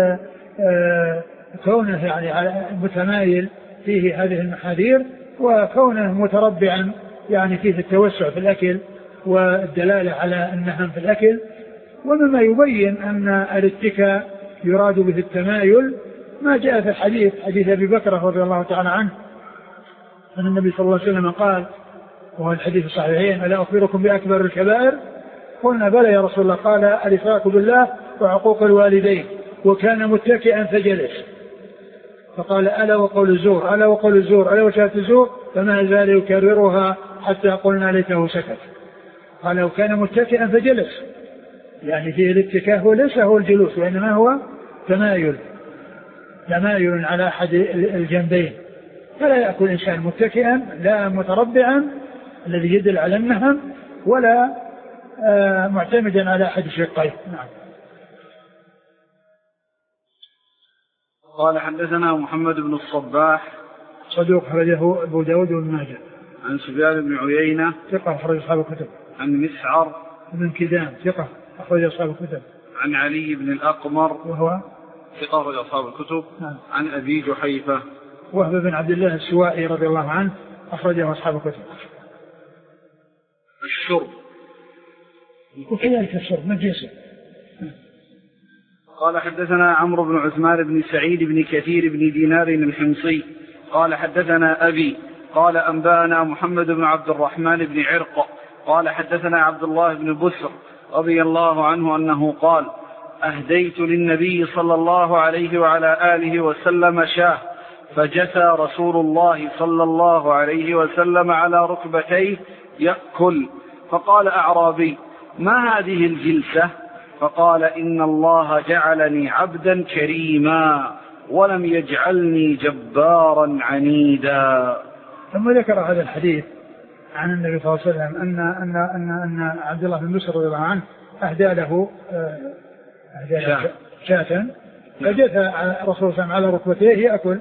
كونه يعني متمايل فيه هذه المحاذير، وكونه متربعا يعني فيه التوسع في الأكل والدلالة على النهم في الأكل. ومما يبين أن الاتكاء يراد به التمايل ما جاء في الحديث، حديث أبي بكر رضي الله تعالى عنه أن النبي صلى الله عليه وسلم قال، وهو الحديث الصحيحين: ألا أخبركم بأكبر الكبائر؟ قلنا: بلى يا رسول الله. قال: الإشراك بالله وعقوق الوالدين. وكان متكئا فجلس، فقال: ألا وقول الزور، ألا وقول الزور، ألا وشهادة الزور، فما زال يكررها حتى قلنا ليته سكت. قال: وكان متكئا فجلس، يعني فيه الاتكاء هو ليس هو الجلوس، وإنما هو تمايل على أحد الجنبين. فلا يأكل إنسان متكئا لا متربعا الذي يدل على النهم، ولا معتمدا على أحد شقيه. نعم. قال حدثنا محمد بن الصباح صدوق أخرجه أبو داود وابن ماجه، عن سفيان بن عيينة ثقة أخرج أصحاب الكتب، عن مسعر بن كدام ثقة أخرج أصحاب الكتب، عن علي بن الأقمر وهو ثقة أخرج أصحاب الكتب، عن أبي جحيفة وهب بن عبد الله السوائي رضي الله عنه أخرجه أصحاب الكتب. الشرب وكذلك الشرب نجاسة. قال حدثنا عمرو بن عثمان بن سعيد بن كثير بن دينار الحمصي قال حدثنا أبي قال أنبأنا محمد بن عبد الرحمن بن عرق قال حدثنا عبد الله بن بسر رضي الله عنه أنه قال أهديت للنبي صلى الله عليه وعلى آله وسلم شاه فجثى رسول الله صلى الله عليه وسلم على ركبتيه يأكل، فقال أعرابي: ما هذه الجلسة؟ فقال: إن الله جعلني عبدا كريما ولم يجعلني جبارا عنيدا. ثم ذكر هذا الحديث عن النبي صلى الله عليه وسلم أن عبد الله بن بسر رضي الله عنه أهدى له شاة فجثى رسول الله على ركبتيه يأكل.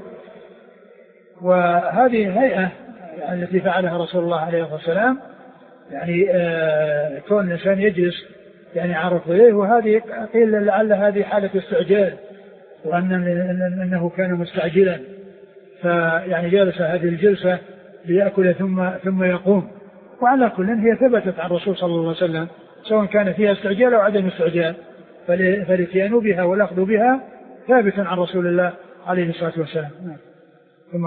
وهذه هيئة التي فعلها رسول الله عليه الصلاة والسلام، يعني كون الإنسان يجلس يعني على ركبتيه، وهذه قيل لعل هذه حالة استعجال، وأنه كان مستعجلا فيعني جلس هذه الجلسة ليأكل ثم يقوم. وعلى كل هي ثبتت عن الرسول صلى الله عليه وسلم سواء كان فيها استعجال أو عدم استعجال، فالاتيان بها والأخذ بها ثابت عن رسول الله عليه الصلاة والسلام. ثم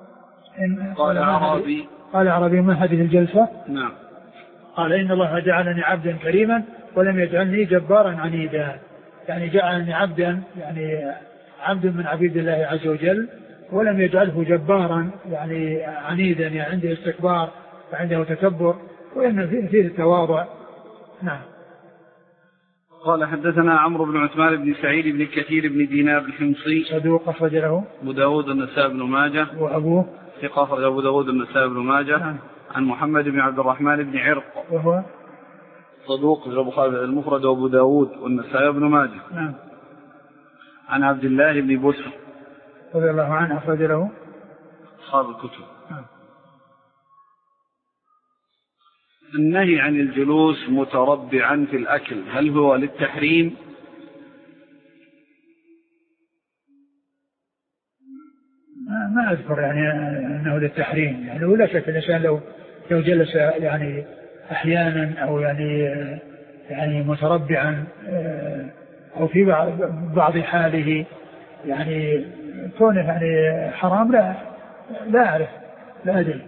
قال أعرابي: ما هذه الجلسة؟ نعم. قال: إن الله جعلني عبدا كريما ولم يجعلني جبارا عنيدا. يعني جعلني عبدا، يعني عبد من عبيد الله عز وجل، ولم يجعله جبارا يعني عنيدا، يعني عنده استكبار وعنده تكبر، وإن فيه التواضع. نعم. قال حدثنا عمرو بن عثمان بن سعيد بن كثير بن دينار الحمصي صدوق أخرج له أبو داود النسائي بن ماجه، وأبوه ثقة أخرج أبو داود النسائي بن ماجه. نعم. عن محمد بن عبد الرحمن بن عرق وهو صدوق البخاري المفرد وأبو داود والنسائي بن ماجه. نعم. عن عبد الله بن بسر رضي الله عنه أخرج له أصحاب الكتب. نعم. النهي عن الجلوس متربعا في الأكل هل هو للتحريم؟ ما أذكر يعني أنه للتحريم، يعني ولا شك الإنسان لو جلس يعني أحيانا أو يعني متربعا أو في بعض حاله يعني كونه يعني حرام لا أعرف، لا أدري.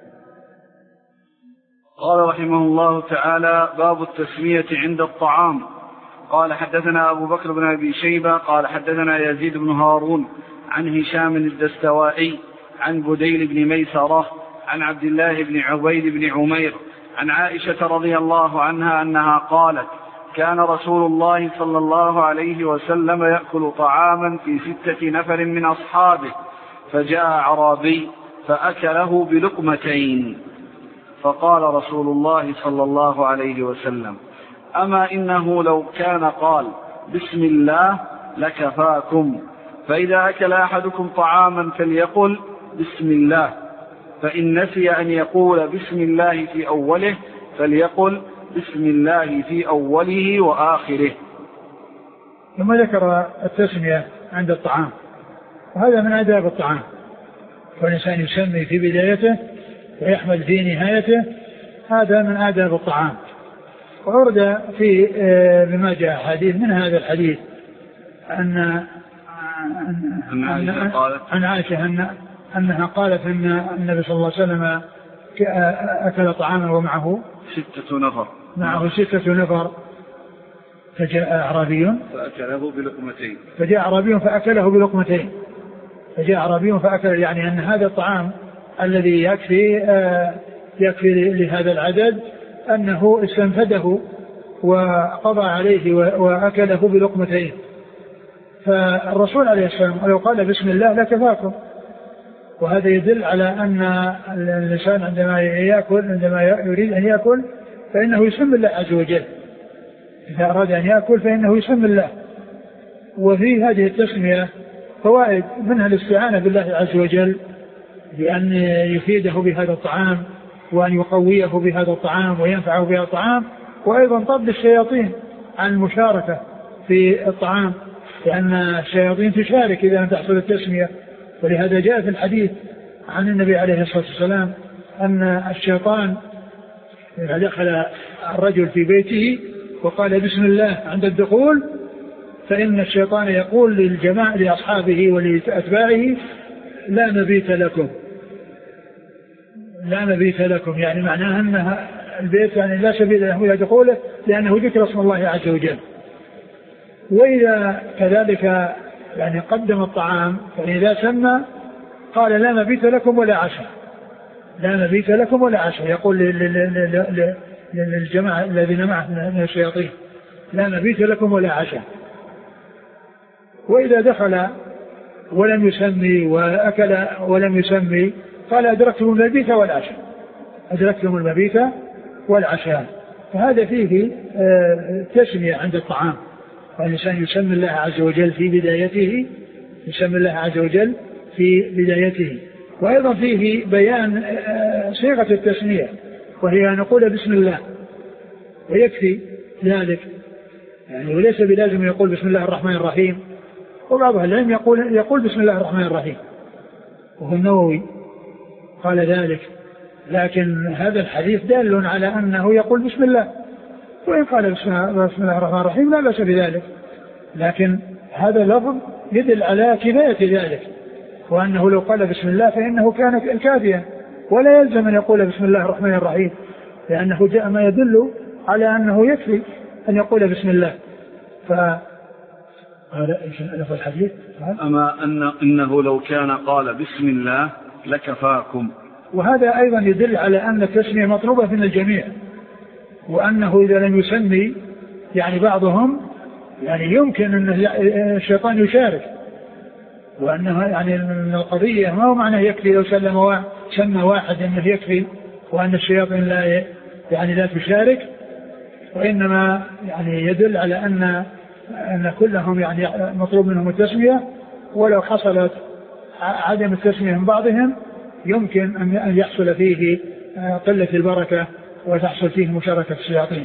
قال رحمه الله تعالى: باب التسمية عند الطعام. قال حدثنا أبو بكر بن أبي شيبة قال حدثنا يزيد بن هارون عن هشام الدستوائي عن بديل بن ميسرة عن عبد الله بن عبيد بن عمير عن عائشة رضي الله عنها أنها قالت: كان رسول الله صلى الله عليه وسلم يأكل طعاما في 6 نفر من أصحابه، فجاء أعرابي فأكله بلقمتين، فقال رسول الله صلى الله عليه وسلم: أما إنه لو كان قال بسم الله لكفاكم، فإذا أكل أحدكم طعاما فليقل بسم الله، فإن نسي أن يقول بسم الله في أوله فليقل بسم الله في أوله وآخره. ثم ذكر التسمية عند الطعام، وهذا من آداب الطعام، والإنسان يسمي في بدايته ويحمد في نهايته، هذا من آداب الطعام. وورد في بما جاء حديث من هذا الحديث عن عائشة أنها قالت أن النبي صلى الله عليه وسلم أكل طعاما ومعه 6 نفر، معه 6 نفر، فجاء أعرابي فأكله بلقمتين، فجاء أعرابي فأكل، يعني أن هذا الطعام الذي يكفي لهذا العدد أنه استنفده وقضى عليه وأكله بلقمتين. فالرسول عليه السلام لو قال بسم الله لكفاكم، وهذا يدل على أن الإنسان عندما يريد أن يأكل فإنه يسمي الله عز وجل، إذا أراد أن يأكل فإنه يسمي الله. وفي هذه التسمية فوائد، منها الاستعانة بالله عز وجل بأن يفيده بهذا الطعام وأن يقويه بهذا الطعام وينفعه بهذا الطعام، وأيضا طرد الشياطين عن المشاركة في الطعام، لأن الشياطين تشارك إذا لم تحصل التسمية. ولهذا جاء في الحديث عن النبي عليه الصلاة والسلام أن الشيطان إذا دخل الرجل في بيته وقال بسم الله عند الدخول فإن الشيطان يقول للجماعة لأصحابه ولأتباعه لا مبيت لكم، لا مبيت لكم، يعني معناها أن البيت يعني لا سبيل له إلى دخوله لأنه ذكر اسم الله عز وجل. وإذا كذلك يعني قدم الطعام فإذا سمى قال لا مبيت لكم ولا عشاء، لا مبيت لكم ولا عشاء، يقول للجماعة الذين معه من الشياطين لا مبيت لكم ولا عشاء. وإذا دخل ولم يسمي وأكل ولم يسمي قال أدركتم المبيت والعشاء، أدركتم المبيت والعشاء. فهذا فيه تسمية عند الطعام، والإنسان يسمي الله عز وجل في بدايته، يسمي الله عز وجل في بدايته. وأيضا فيه بيان صيغة التسمية، وهي أن نقول بسم الله ويكفي ذلك، يعني وليس بلازم يقول بسم الله الرحمن الرحيم. وبعض العلم يقول بسم الله الرحمن الرحيم، وهو النووي قال ذلك، لكن هذا الحديث دال على أنه يقول بسم الله، وإن قال بسم الله الرحمن الرحيم لا بأس بذلك، لكن هذا اللفظ يدل على كفاية ذلك، وأنه لو قال بسم الله فإنه كان كافيا، ولا يلزم أن يقول بسم الله الرحمن الرحيم، لأنه جاء ما يدل على أنه يكفي أن يقول بسم الله. هذا لفظ الحديث. أما إنه لو كان قال بسم الله لكفاكم. وهذا أيضا يدل على أن التسمية مطلوبة من الجميع، وأنه إذا لم يسمي يعني بعضهم يعني يمكن أن الشيطان يشارك، وأنه يعني من القضية ما هو معنى يكفي لو سمى واحد أنه يكفي وأن الشياطين لا تشارك، وإنما يعني يدل على أن كلهم يعني مطلوب منهم التسمية، ولو حصلت عدم التسمية من بعضهم يمكن أن يحصل فيه قلة البركة وتحصل فيه مشاركة الشياطين.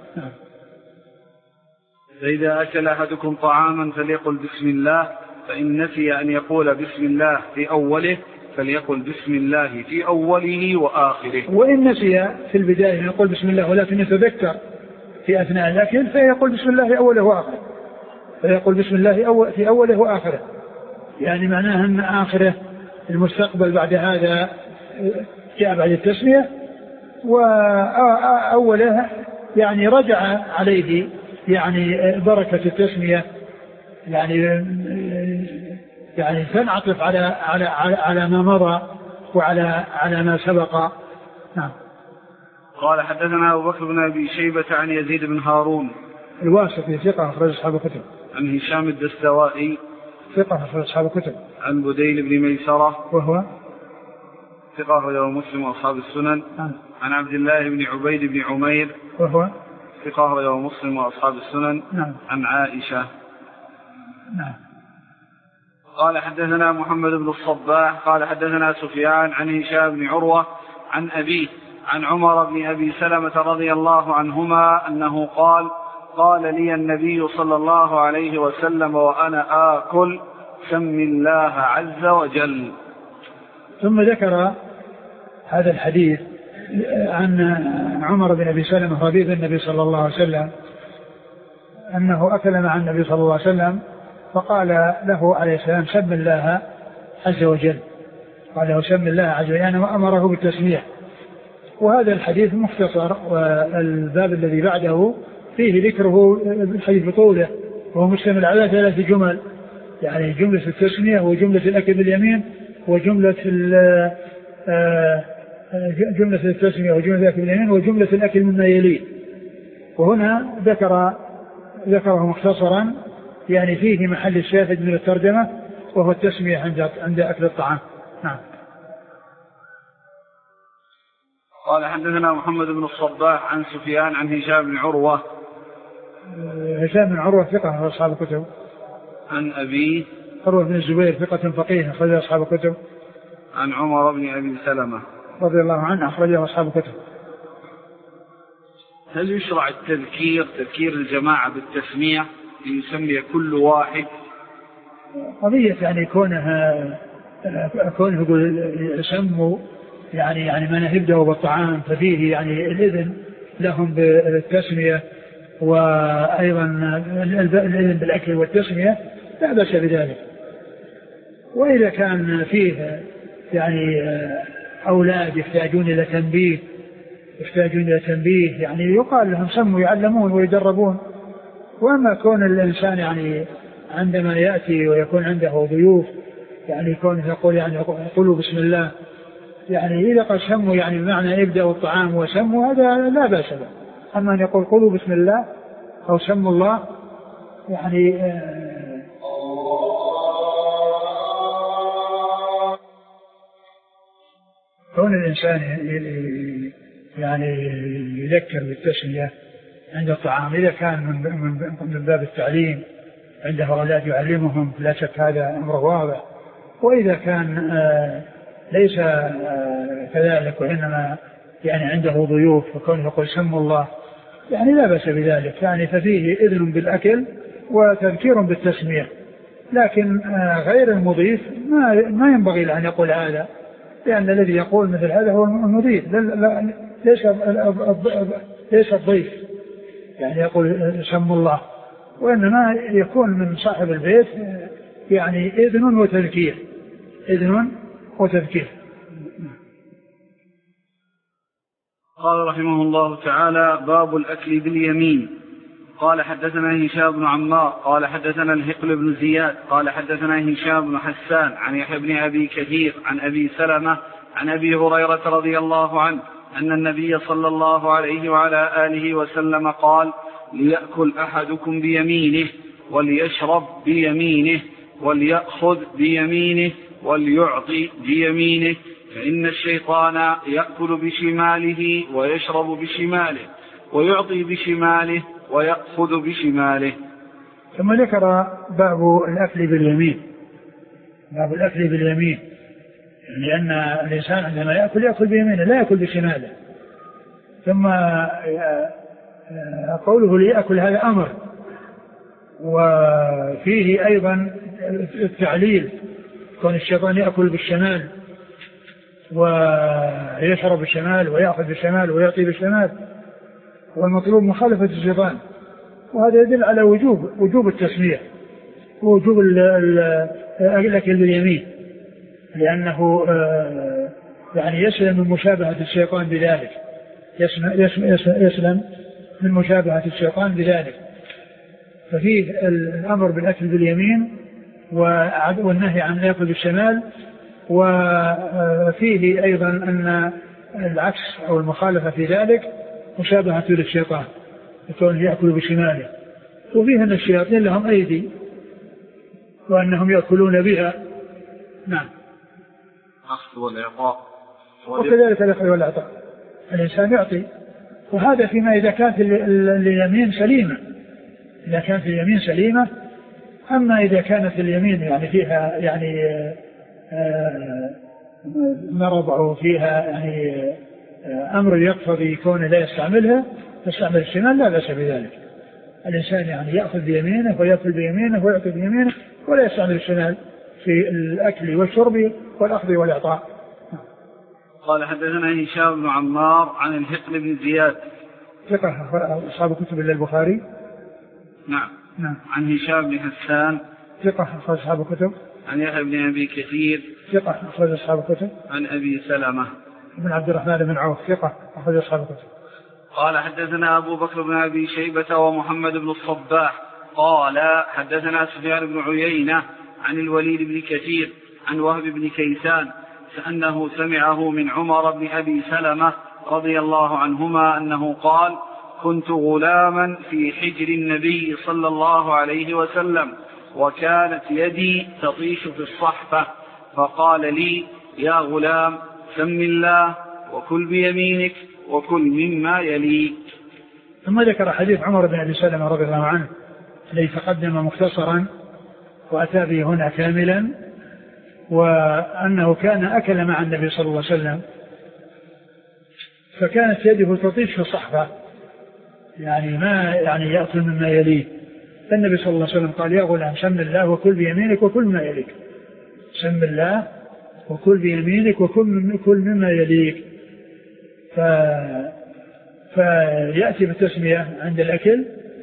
فإذا أكل أحدكم طعاما فليقل بسم الله، فإن نسي أن يقول بسم الله في أوله فليقل بسم الله في أوله وآخره. وإن نسي في البداية يقول بسم الله ولكن يتذكر في أثناء الأكل فيقول بسم الله في أوله وآخره، فيقول بسم الله في أوله وآخره، يعني معناها أن آخره المستقبل بعد هذا جاء بعد التسمية، وأوله يعني رجع عليه يعني بركة التسمية، يعني تنعطف على ما مضى وعلى ما سبق. نعم. قال حدثنا أبو بكر بن أبي شيبة عن يزيد بن هارون الواسطي ثقة أخرج أصحاب الكتب. عن هشام الدستوائي ثقة أخرج أصحاب الكتب. عن بديل بن ميسرة وهو ثقة أخرجه مسلم وأصحاب السنن. عن عبد الله بن عبيد بن عمير وهو ثقة أخرجه مسلم وأصحاب السنن. عن عائشة. قال حدثنا محمد بن الصباح قال حدثنا سفيان عن هشام بن عروة عن أبيه عن عمر بن أبي سلمة رضي الله عنهما أنه قال لي النبي صلى الله عليه وسلم وأنا آكل سم الله عز وجل. ثم ذكر هذا الحديث عن عمر بن أبي سلمة ربيب النبي صلى الله عليه وسلم أنه أكل مع النبي صلى الله عليه وسلم فقال له عليه السلام سم الله عز وجل، قال له سم الله عز وجل يعني وأمره بالتسمية. وهذا الحديث مختصر، والباب الذي بعده فيه ذكره الحديث بطوله، وهو مشتمل على 3 جمل، يعني جملة التسمية وجملة الأكل باليمين وجملة التسمية وجملة الأكل باليمين وجملة الأكل مما يليه. وهنا ذكره مختصرا، يعني فيه محل الشاهد من الترجمة وهو التسمية عند أكل الطعام. نعم. قال حدثنا محمد بن الصباح عن سفيان عن هشام بن عروة. هشام بن عروة ثقة في أصحاب الكتب. عن أبيه عروة بن الزبير ثقة فقيه أخرج أصحاب الكتب. عن عمر بن أبي سلمة رضي الله عنه أخرجه أصحاب الكتب. هل يشرع تذكير الجماعة بالتسمية ليسمي كل واحد؟ قضية يعني كونه يقول يسموا يعني ما يبدأوا بالطعام، ففيه يعني الإذن لهم بالتسمية، وأيضا الإذن بالأكل والتسمية لا بأس بذلك. وإذا كان فيه يعني أولاد يحتاجون إلى تنبيه يعني يقال لهم سموا يعلمون ويدربون. وأما كون الإنسان يعني عندما يأتي ويكون عنده ضيوف يعني يكون يقول يعني قولوا بسم الله، يعني إذا قال سموا يعني بمعنى ابدأوا الطعام وسموا، هذا لا بأس به. أما أن يقول قولوا بسم الله أو سموا الله يعني كون الإنسان يعني يذكر بالتسمية عند الطعام إذا كان من باب التعليم عنده أولاد يعلمهم لا شك هذا أمر واضح. وإذا كان ليس كذلك وإنما يعني عنده ضيوف وكونه يقول سموا الله يعني لا بأس بذلك، يعني ففيه إذن بالأكل وتذكير بالتسمية. لكن غير المضيف ما ينبغي أن يقول هذا، لأن الذي يقول مثل هذا هو المضيف ليس الضيف يعني يقول سموا الله، وإنما يكون من صاحب البيت يعني إذن وتذكير. قال رحمه الله تعالى: باب الأكل باليمين. قال حدثنا هشام بن عمار قال حدثنا الهقل بن زياد قال حدثنا هشام بن حسان عن يحيى بن أبي كثير عن أبي سلمة عن أبي هريرة رضي الله عنه أن النبي صلى الله عليه وعلى آله وسلم قال: ليأكل أحدكم بيمينه وليشرب بيمينه وليأخذ بيمينه وليعطي بيمينه، فإن الشيطان يأكل بشماله ويشرب بشماله ويعطي بشماله ويأخذ بشماله. ثم ذكر باب الأكل باليمين. لأن الإنسان عندما يأكل بيمينه لا يأكل بشماله. ثم قوله ليأكل هذا أمر، وفيه أيضا التعليل كون الشيطان يأكل بالشمال ويشرب بالشمال ويأخذ بالشمال ويعطي بالشمال، والمطلوب مخالفة الشيطان. وهذا يدل على وجوب التسمية ووجوب الأكل باليمين، لأنه يعني يسلم من مشابهة الشيطان بذلك، يسلم من مشابهة الشيطان بذلك. ففيه الأمر بالأكل باليمين والنهي عن الأكل بالشمال، وفيه أيضا أن العكس أو المخالفة في ذلك مشابهة للشيطان يكون يأكل بشماله. وفيه أن الشياطين لهم أيدي وأنهم يأكلون بها. نعم. الأخذ والإعطاء. وكذلك الأخذ والإعطاء، الإنسان يعطي، وهذا فيما إذا كانت اليمين سليمة. أما إذا كانت اليمين يعني فيها يعني مرض أو فيها يعني أمر يقتضي كونه لا يستعملها فاستعمل الشمال لا بأس بذلك. الإنسان يعني يأخذ بيمينه ويأكل بيمينه ويعطي بيمينه ولا يستعمل الشمال في الأكل والشرب والأخذ والإعطاء. قال حدثنا هشام بن عمار عن الهقل بن زياد ثقة أصحاب كتب إلا البخاري. نعم. عن هشام بن حسان ثقة أخرج أصحاب الكتب. عن يحيى بن أبي كثير ثقة أخرج أصحاب الكتب. عن أبي سلمة بن عبد الرحمن بن عوف ثقة أخرج أصحاب الكتب. قال حدثنا أبو بكر بن أبي شيبة ومحمد بن الصباح قال حدثنا سفيان بن عيينة عن الوليد بن كثير عن وهب بن كيسان أنه سمعه من عمر بن أبي سلمة رضي الله عنهما أنه قال: كنت غلاما في حجر النبي صلى الله عليه وسلم وكانت يدي تطيش في الصحفة، فقال لي: يا غلام سم الله وكل بيمينك وكل مما يليك. ثم ذكر حديث عمر بن أبي سلمة رضي الله عنه الذي تقدم مختصرا وأتى به هنا كاملا، وأنه كان أكل مع النبي صلى الله عليه وسلم فكانت يده تطيش في الصحفة، يعني ما يعني يأكل مما يليه. فالنبي صلى الله عليه وسلم قال: يا غلام سم الله وكل بيمينك وكل مما يليك. سم الله وكل بيمينك وكل مما يليك. فيأتي بالتسمية عند الأكل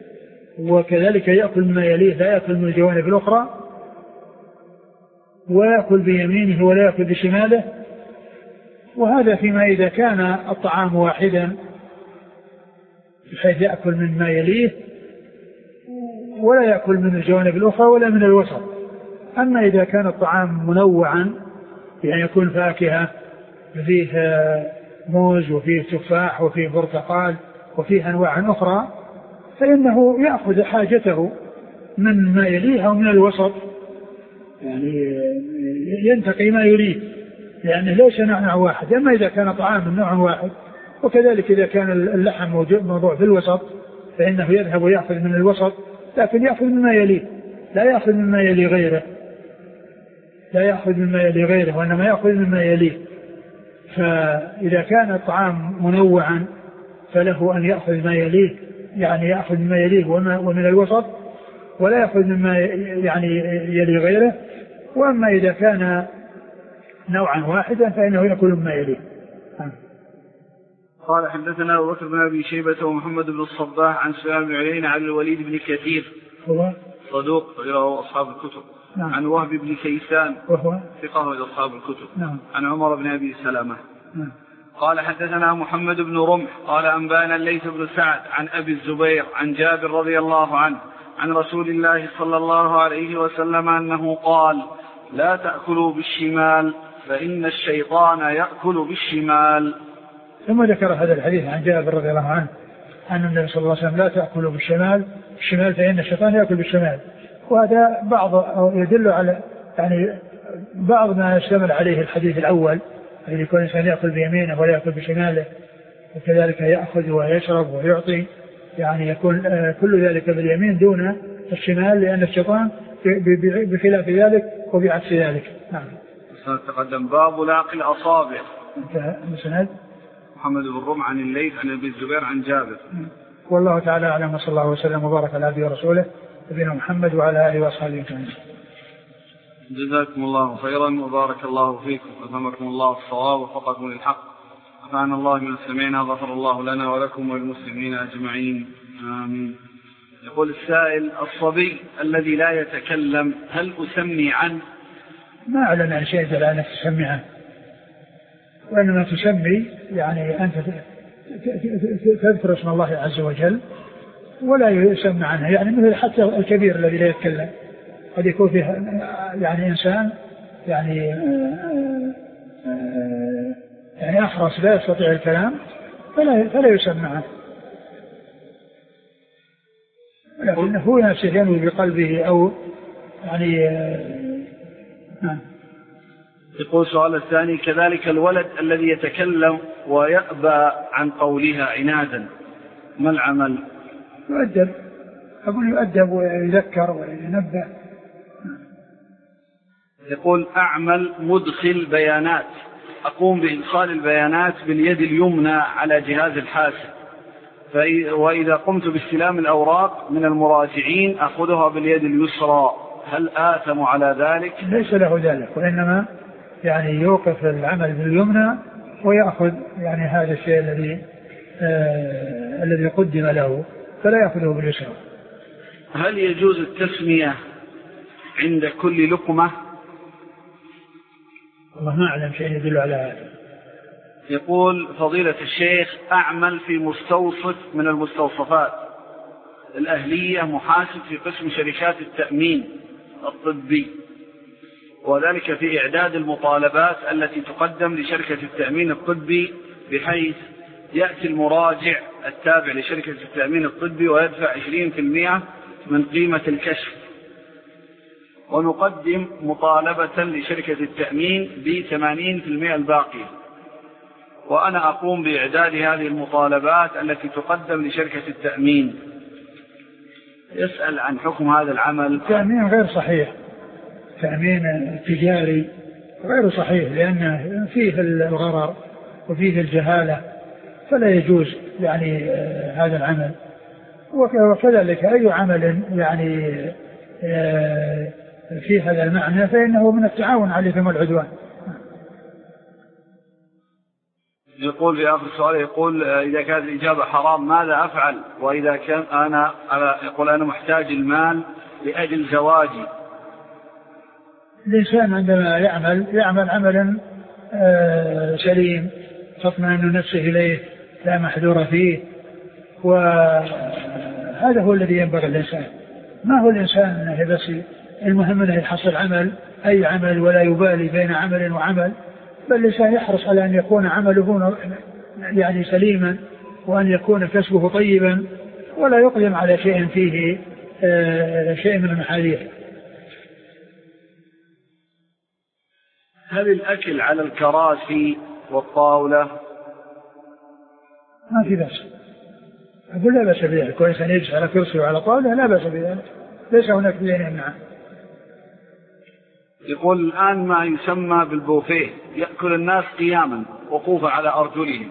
وكذلك يأكل مما يليه، لا يأكل من الجوانب الأخرى، ويأكل بيمينه ولا يأكل بشماله. وهذا فيما إذا كان الطعام واحدا بحيث يأكل مما يليه ولا يأكل من الجوانب الأخرى ولا من الوسط. أما إذا كان الطعام منوعا، يعني يكون فاكهة، فيه موز وفيه تفاح وفيه برتقال وفيه أنواع أخرى، فإنه يأخذ حاجته من ما يليه أو من الوسط، يعني ينتقي ما يريد، لأنه ليس نوع واحد. أما إذا كان طعام من نوع واحد، وكذلك إذا كان اللحم موضوع في الوسط، فإنه يذهب ويأخذ من الوسط، لكن يأخذ مما يليه، لا يأخذ مما يلي غيره، لا يأخذ مما يلي غيره، وإنما يأخذ مما يليه. فإذا كان الطعام منوعا فله أن يأخذ ما يليه، يعني يأخذ مما يليه ومن الوسط، ولا يأخذ مما يعني يلي غيره. وأما إذا كان نوعا واحدا فإنه يأكل مما يليه. قال حدثنا أبو بكر بن أبي شيبة ومحمد بن الصباح عن سفيان بن عيينة عن الوليد بن كثير هو صدوق غيره أصحاب الكتب. نعم. عن وهب بن كيسان وهو ثقة أصحاب الكتب. نعم. عن عمر بن أبي سلمة. نعم. قال حدثنا محمد بن رمح قال أنبانا الليث بن سعد عن أبي الزبير عن جابر رضي الله عنه عن رسول الله صلى الله عليه وسلم أنه قال: لا تأكلوا بالشمال فإن الشيطان يأكل بالشمال. ثم ذكر هذا الحديث عن جابر رضي الله عنه أن النبي صلى الله عليه وسلم: لا تأكلوا بالشمال فإن الشيطان يأكل بالشمال. وهذا بعض يدل على يعني بعض ما يشتمل عليه الحديث الأول، الذي يكون الإنسان يأكل بيمينه ولا يأكل بشماله، وكذلك يأخذ ويشرب ويعطي، يعني يكون كل ذلك باليمين دون الشمال، لأن الشيطان بخلاف ذلك وبعكس ذلك. نعم. تقدم باب لاقي الأصابع. مسند محمد بن رمح عن الليث عن أبي الزبير عن جابر. والله تعالى أعلم، صلى الله وسلم وبارك على عبده ورسوله نبينا محمد وعلى آله وأصحابه أجمعين. جزاكم الله خيرا وبارك الله فيكم وألهمكم الله الصواب ووفقكم للحق. نفعنا الله من سمعنا، غفر الله لنا ولكم وللمسلمين أجمعين، آمين. يقول السائل: الصبي الذي لا يتكلم هل أسمي عنه؟ ما أعلن عن شيء على أنك تسمي عنه، وإنما تسمي يعني أنت تذكر اسم الله عز وجل ولا يسمى عنه، يعني مثل حتى الكبير الذي لا يتكلم قد يكون فيه يعني إنسان يعني أحرص لا يستطيع الكلام فلا يسمى عنه، لكنه هو نفسه ينوي بقلبه أو يعني يقول السؤال الثاني: كذلك الولد الذي يتكلم ويأبى عن قولها عنادا، ما العمل؟ يؤدب، أقول يؤدب ويذكر وينبه. يقول: أعمل مدخل بيانات، أقوم بإدخال البيانات باليد اليمنى على جهاز الحاسب، وإذا قمت باستلام الأوراق من المراجعين أخذها باليد اليسرى، هل آثم على ذلك؟ ليس له ذلك، وإنما يعني يوقف العمل باليمنى ويأخذ يعني هذا الشيء الذي قدم له، فلا يأخذه باليسرى. هل يجوز التسمية عند كل لقمة؟ والله ما أعلم شيء يدل على هذا. يقول: فضيلة الشيخ، أعمل في مستوصف من المستوصفات الأهلية، محاسب في قسم شركات التأمين الطبي، وذلك في إعداد المطالبات التي تقدم لشركة التأمين الطبي، بحيث يأتي المراجع التابع لشركة التأمين الطبي ويدفع 20% من قيمة الكشف، ونقدم مطالبة لشركة التأمين ب80% الباقية، وأنا أقوم بإعداد هذه المطالبات التي تقدم لشركة التأمين. يسأل عن حكم هذا العمل. التأمين غير صحيح، التأمين التجاري غير صحيح، لأن فيه الغرر وفيه الجهالة، فلا يجوز يعني هذا العمل. وكذلك أي عمل يعني في هذا المعنى فإنه من التعاون على الإثم والعدوان. ويقول في آخر السؤال يقول إذا كانت الإجابة حرام ماذا أفعل؟ وإذا كان يقول أنا محتاج المال لأجل زواجي. الإنسان عندما يعمل عملا سليم تطمئن نفسه إليه لا محذور فيه، وهذا هو الذي ينبغي الإنسان. ما هو الإنسان أنه بس المهم أنه يحصل عمل أي عمل ولا يبالي بين عمل وعمل، بل الإنسان يحرص على أن يكون عمله يعني سليما، وأن يكون كسبه طيبا، ولا يقدم على شيء فيه شيء من المحاذير. هل الأكل على الكراسي والطاولة؟ ما في بأس، أقول لا بأس بذلك، كل إنسان يجلس على كرسي وعلى طاولة لا بأس بذلك، ليس هناك دين يمنعه. يقول الآن ما يسمى بالبوفيه يأكل الناس قياما وقوفا على أرجلهم.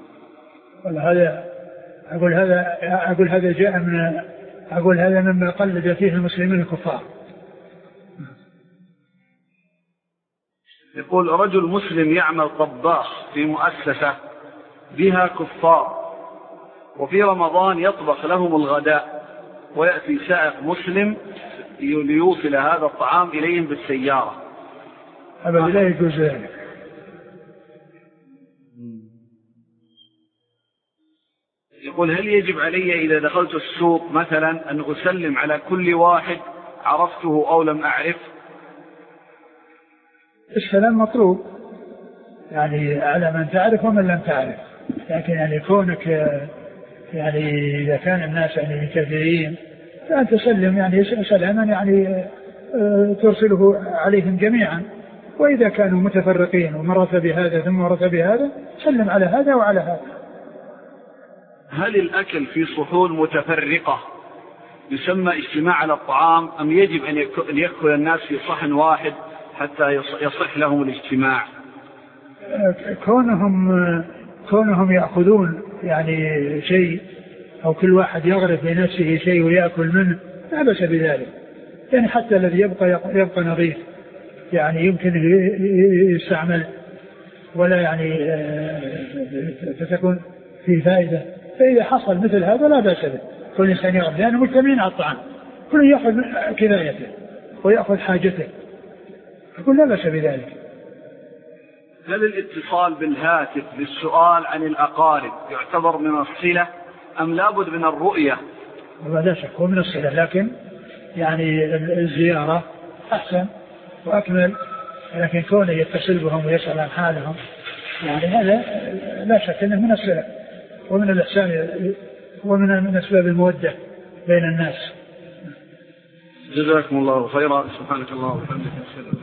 أقول هذا مما قلد فيه المسلمين الكفار. يقول رجل مسلم يعمل طباخ في مؤسسة بها كفار، وفي رمضان يطبخ لهم الغداء، ويأتي سائق مسلم ليوصل هذا الطعام إليهم بالسيارة. أبدا لا يجوز ذلك. يقول هل يجب علي إذا دخلت السوق مثلا أن أسلم على كل واحد عرفته أو لم أعرف؟ السلام مطلوب يعني على من تعرف ومن لم تعرف، لكن يعني كونك يعني إذا كان الناس يعني كثيرين فأن تسلم يعني سلاما يعني ترسله عليهم جميعا، وإذا كانوا متفرقين ومرت بهذا ثم مرت بهذا سلم على هذا وعلى هذا. هل الأكل في صحون متفرقة يسمى اجتماع على الطعام، أم يجب أن يأكل الناس في صحن واحد حتى يصح لهم الاجتماع؟ كونهم يأخذون يعني شيء أو كل واحد يغرف لنفسه شيء ويأكل منه لا بأس بذلك، يعني حتى الذي يبقى نظيف يعني يمكن يستعمل ولا يعني فتكون في فائدة. فإذا حصل مثل هذا لا بأس به، كل إنسان يغرف لأنه مجتمعين على الطعام، كل يأخذ كفايته ويأخذ حاجته، يقول لا بأس بذلك. هل الاتصال بالهاتف للسؤال عن الأقارب يعتبر من الصلة أم لابد من الرؤية؟ لا شك هو من الصلة، لكن يعني الزيارة أحسن وأكمل، لكن كونه يتصل بهم ويسأل عن حالهم يعني هذا لا شك أنه من الصلة ومن الإحسان ومن أسباب المودة بين الناس. جزاكم الله خيرا. سبحانك اللهم وبحمدك.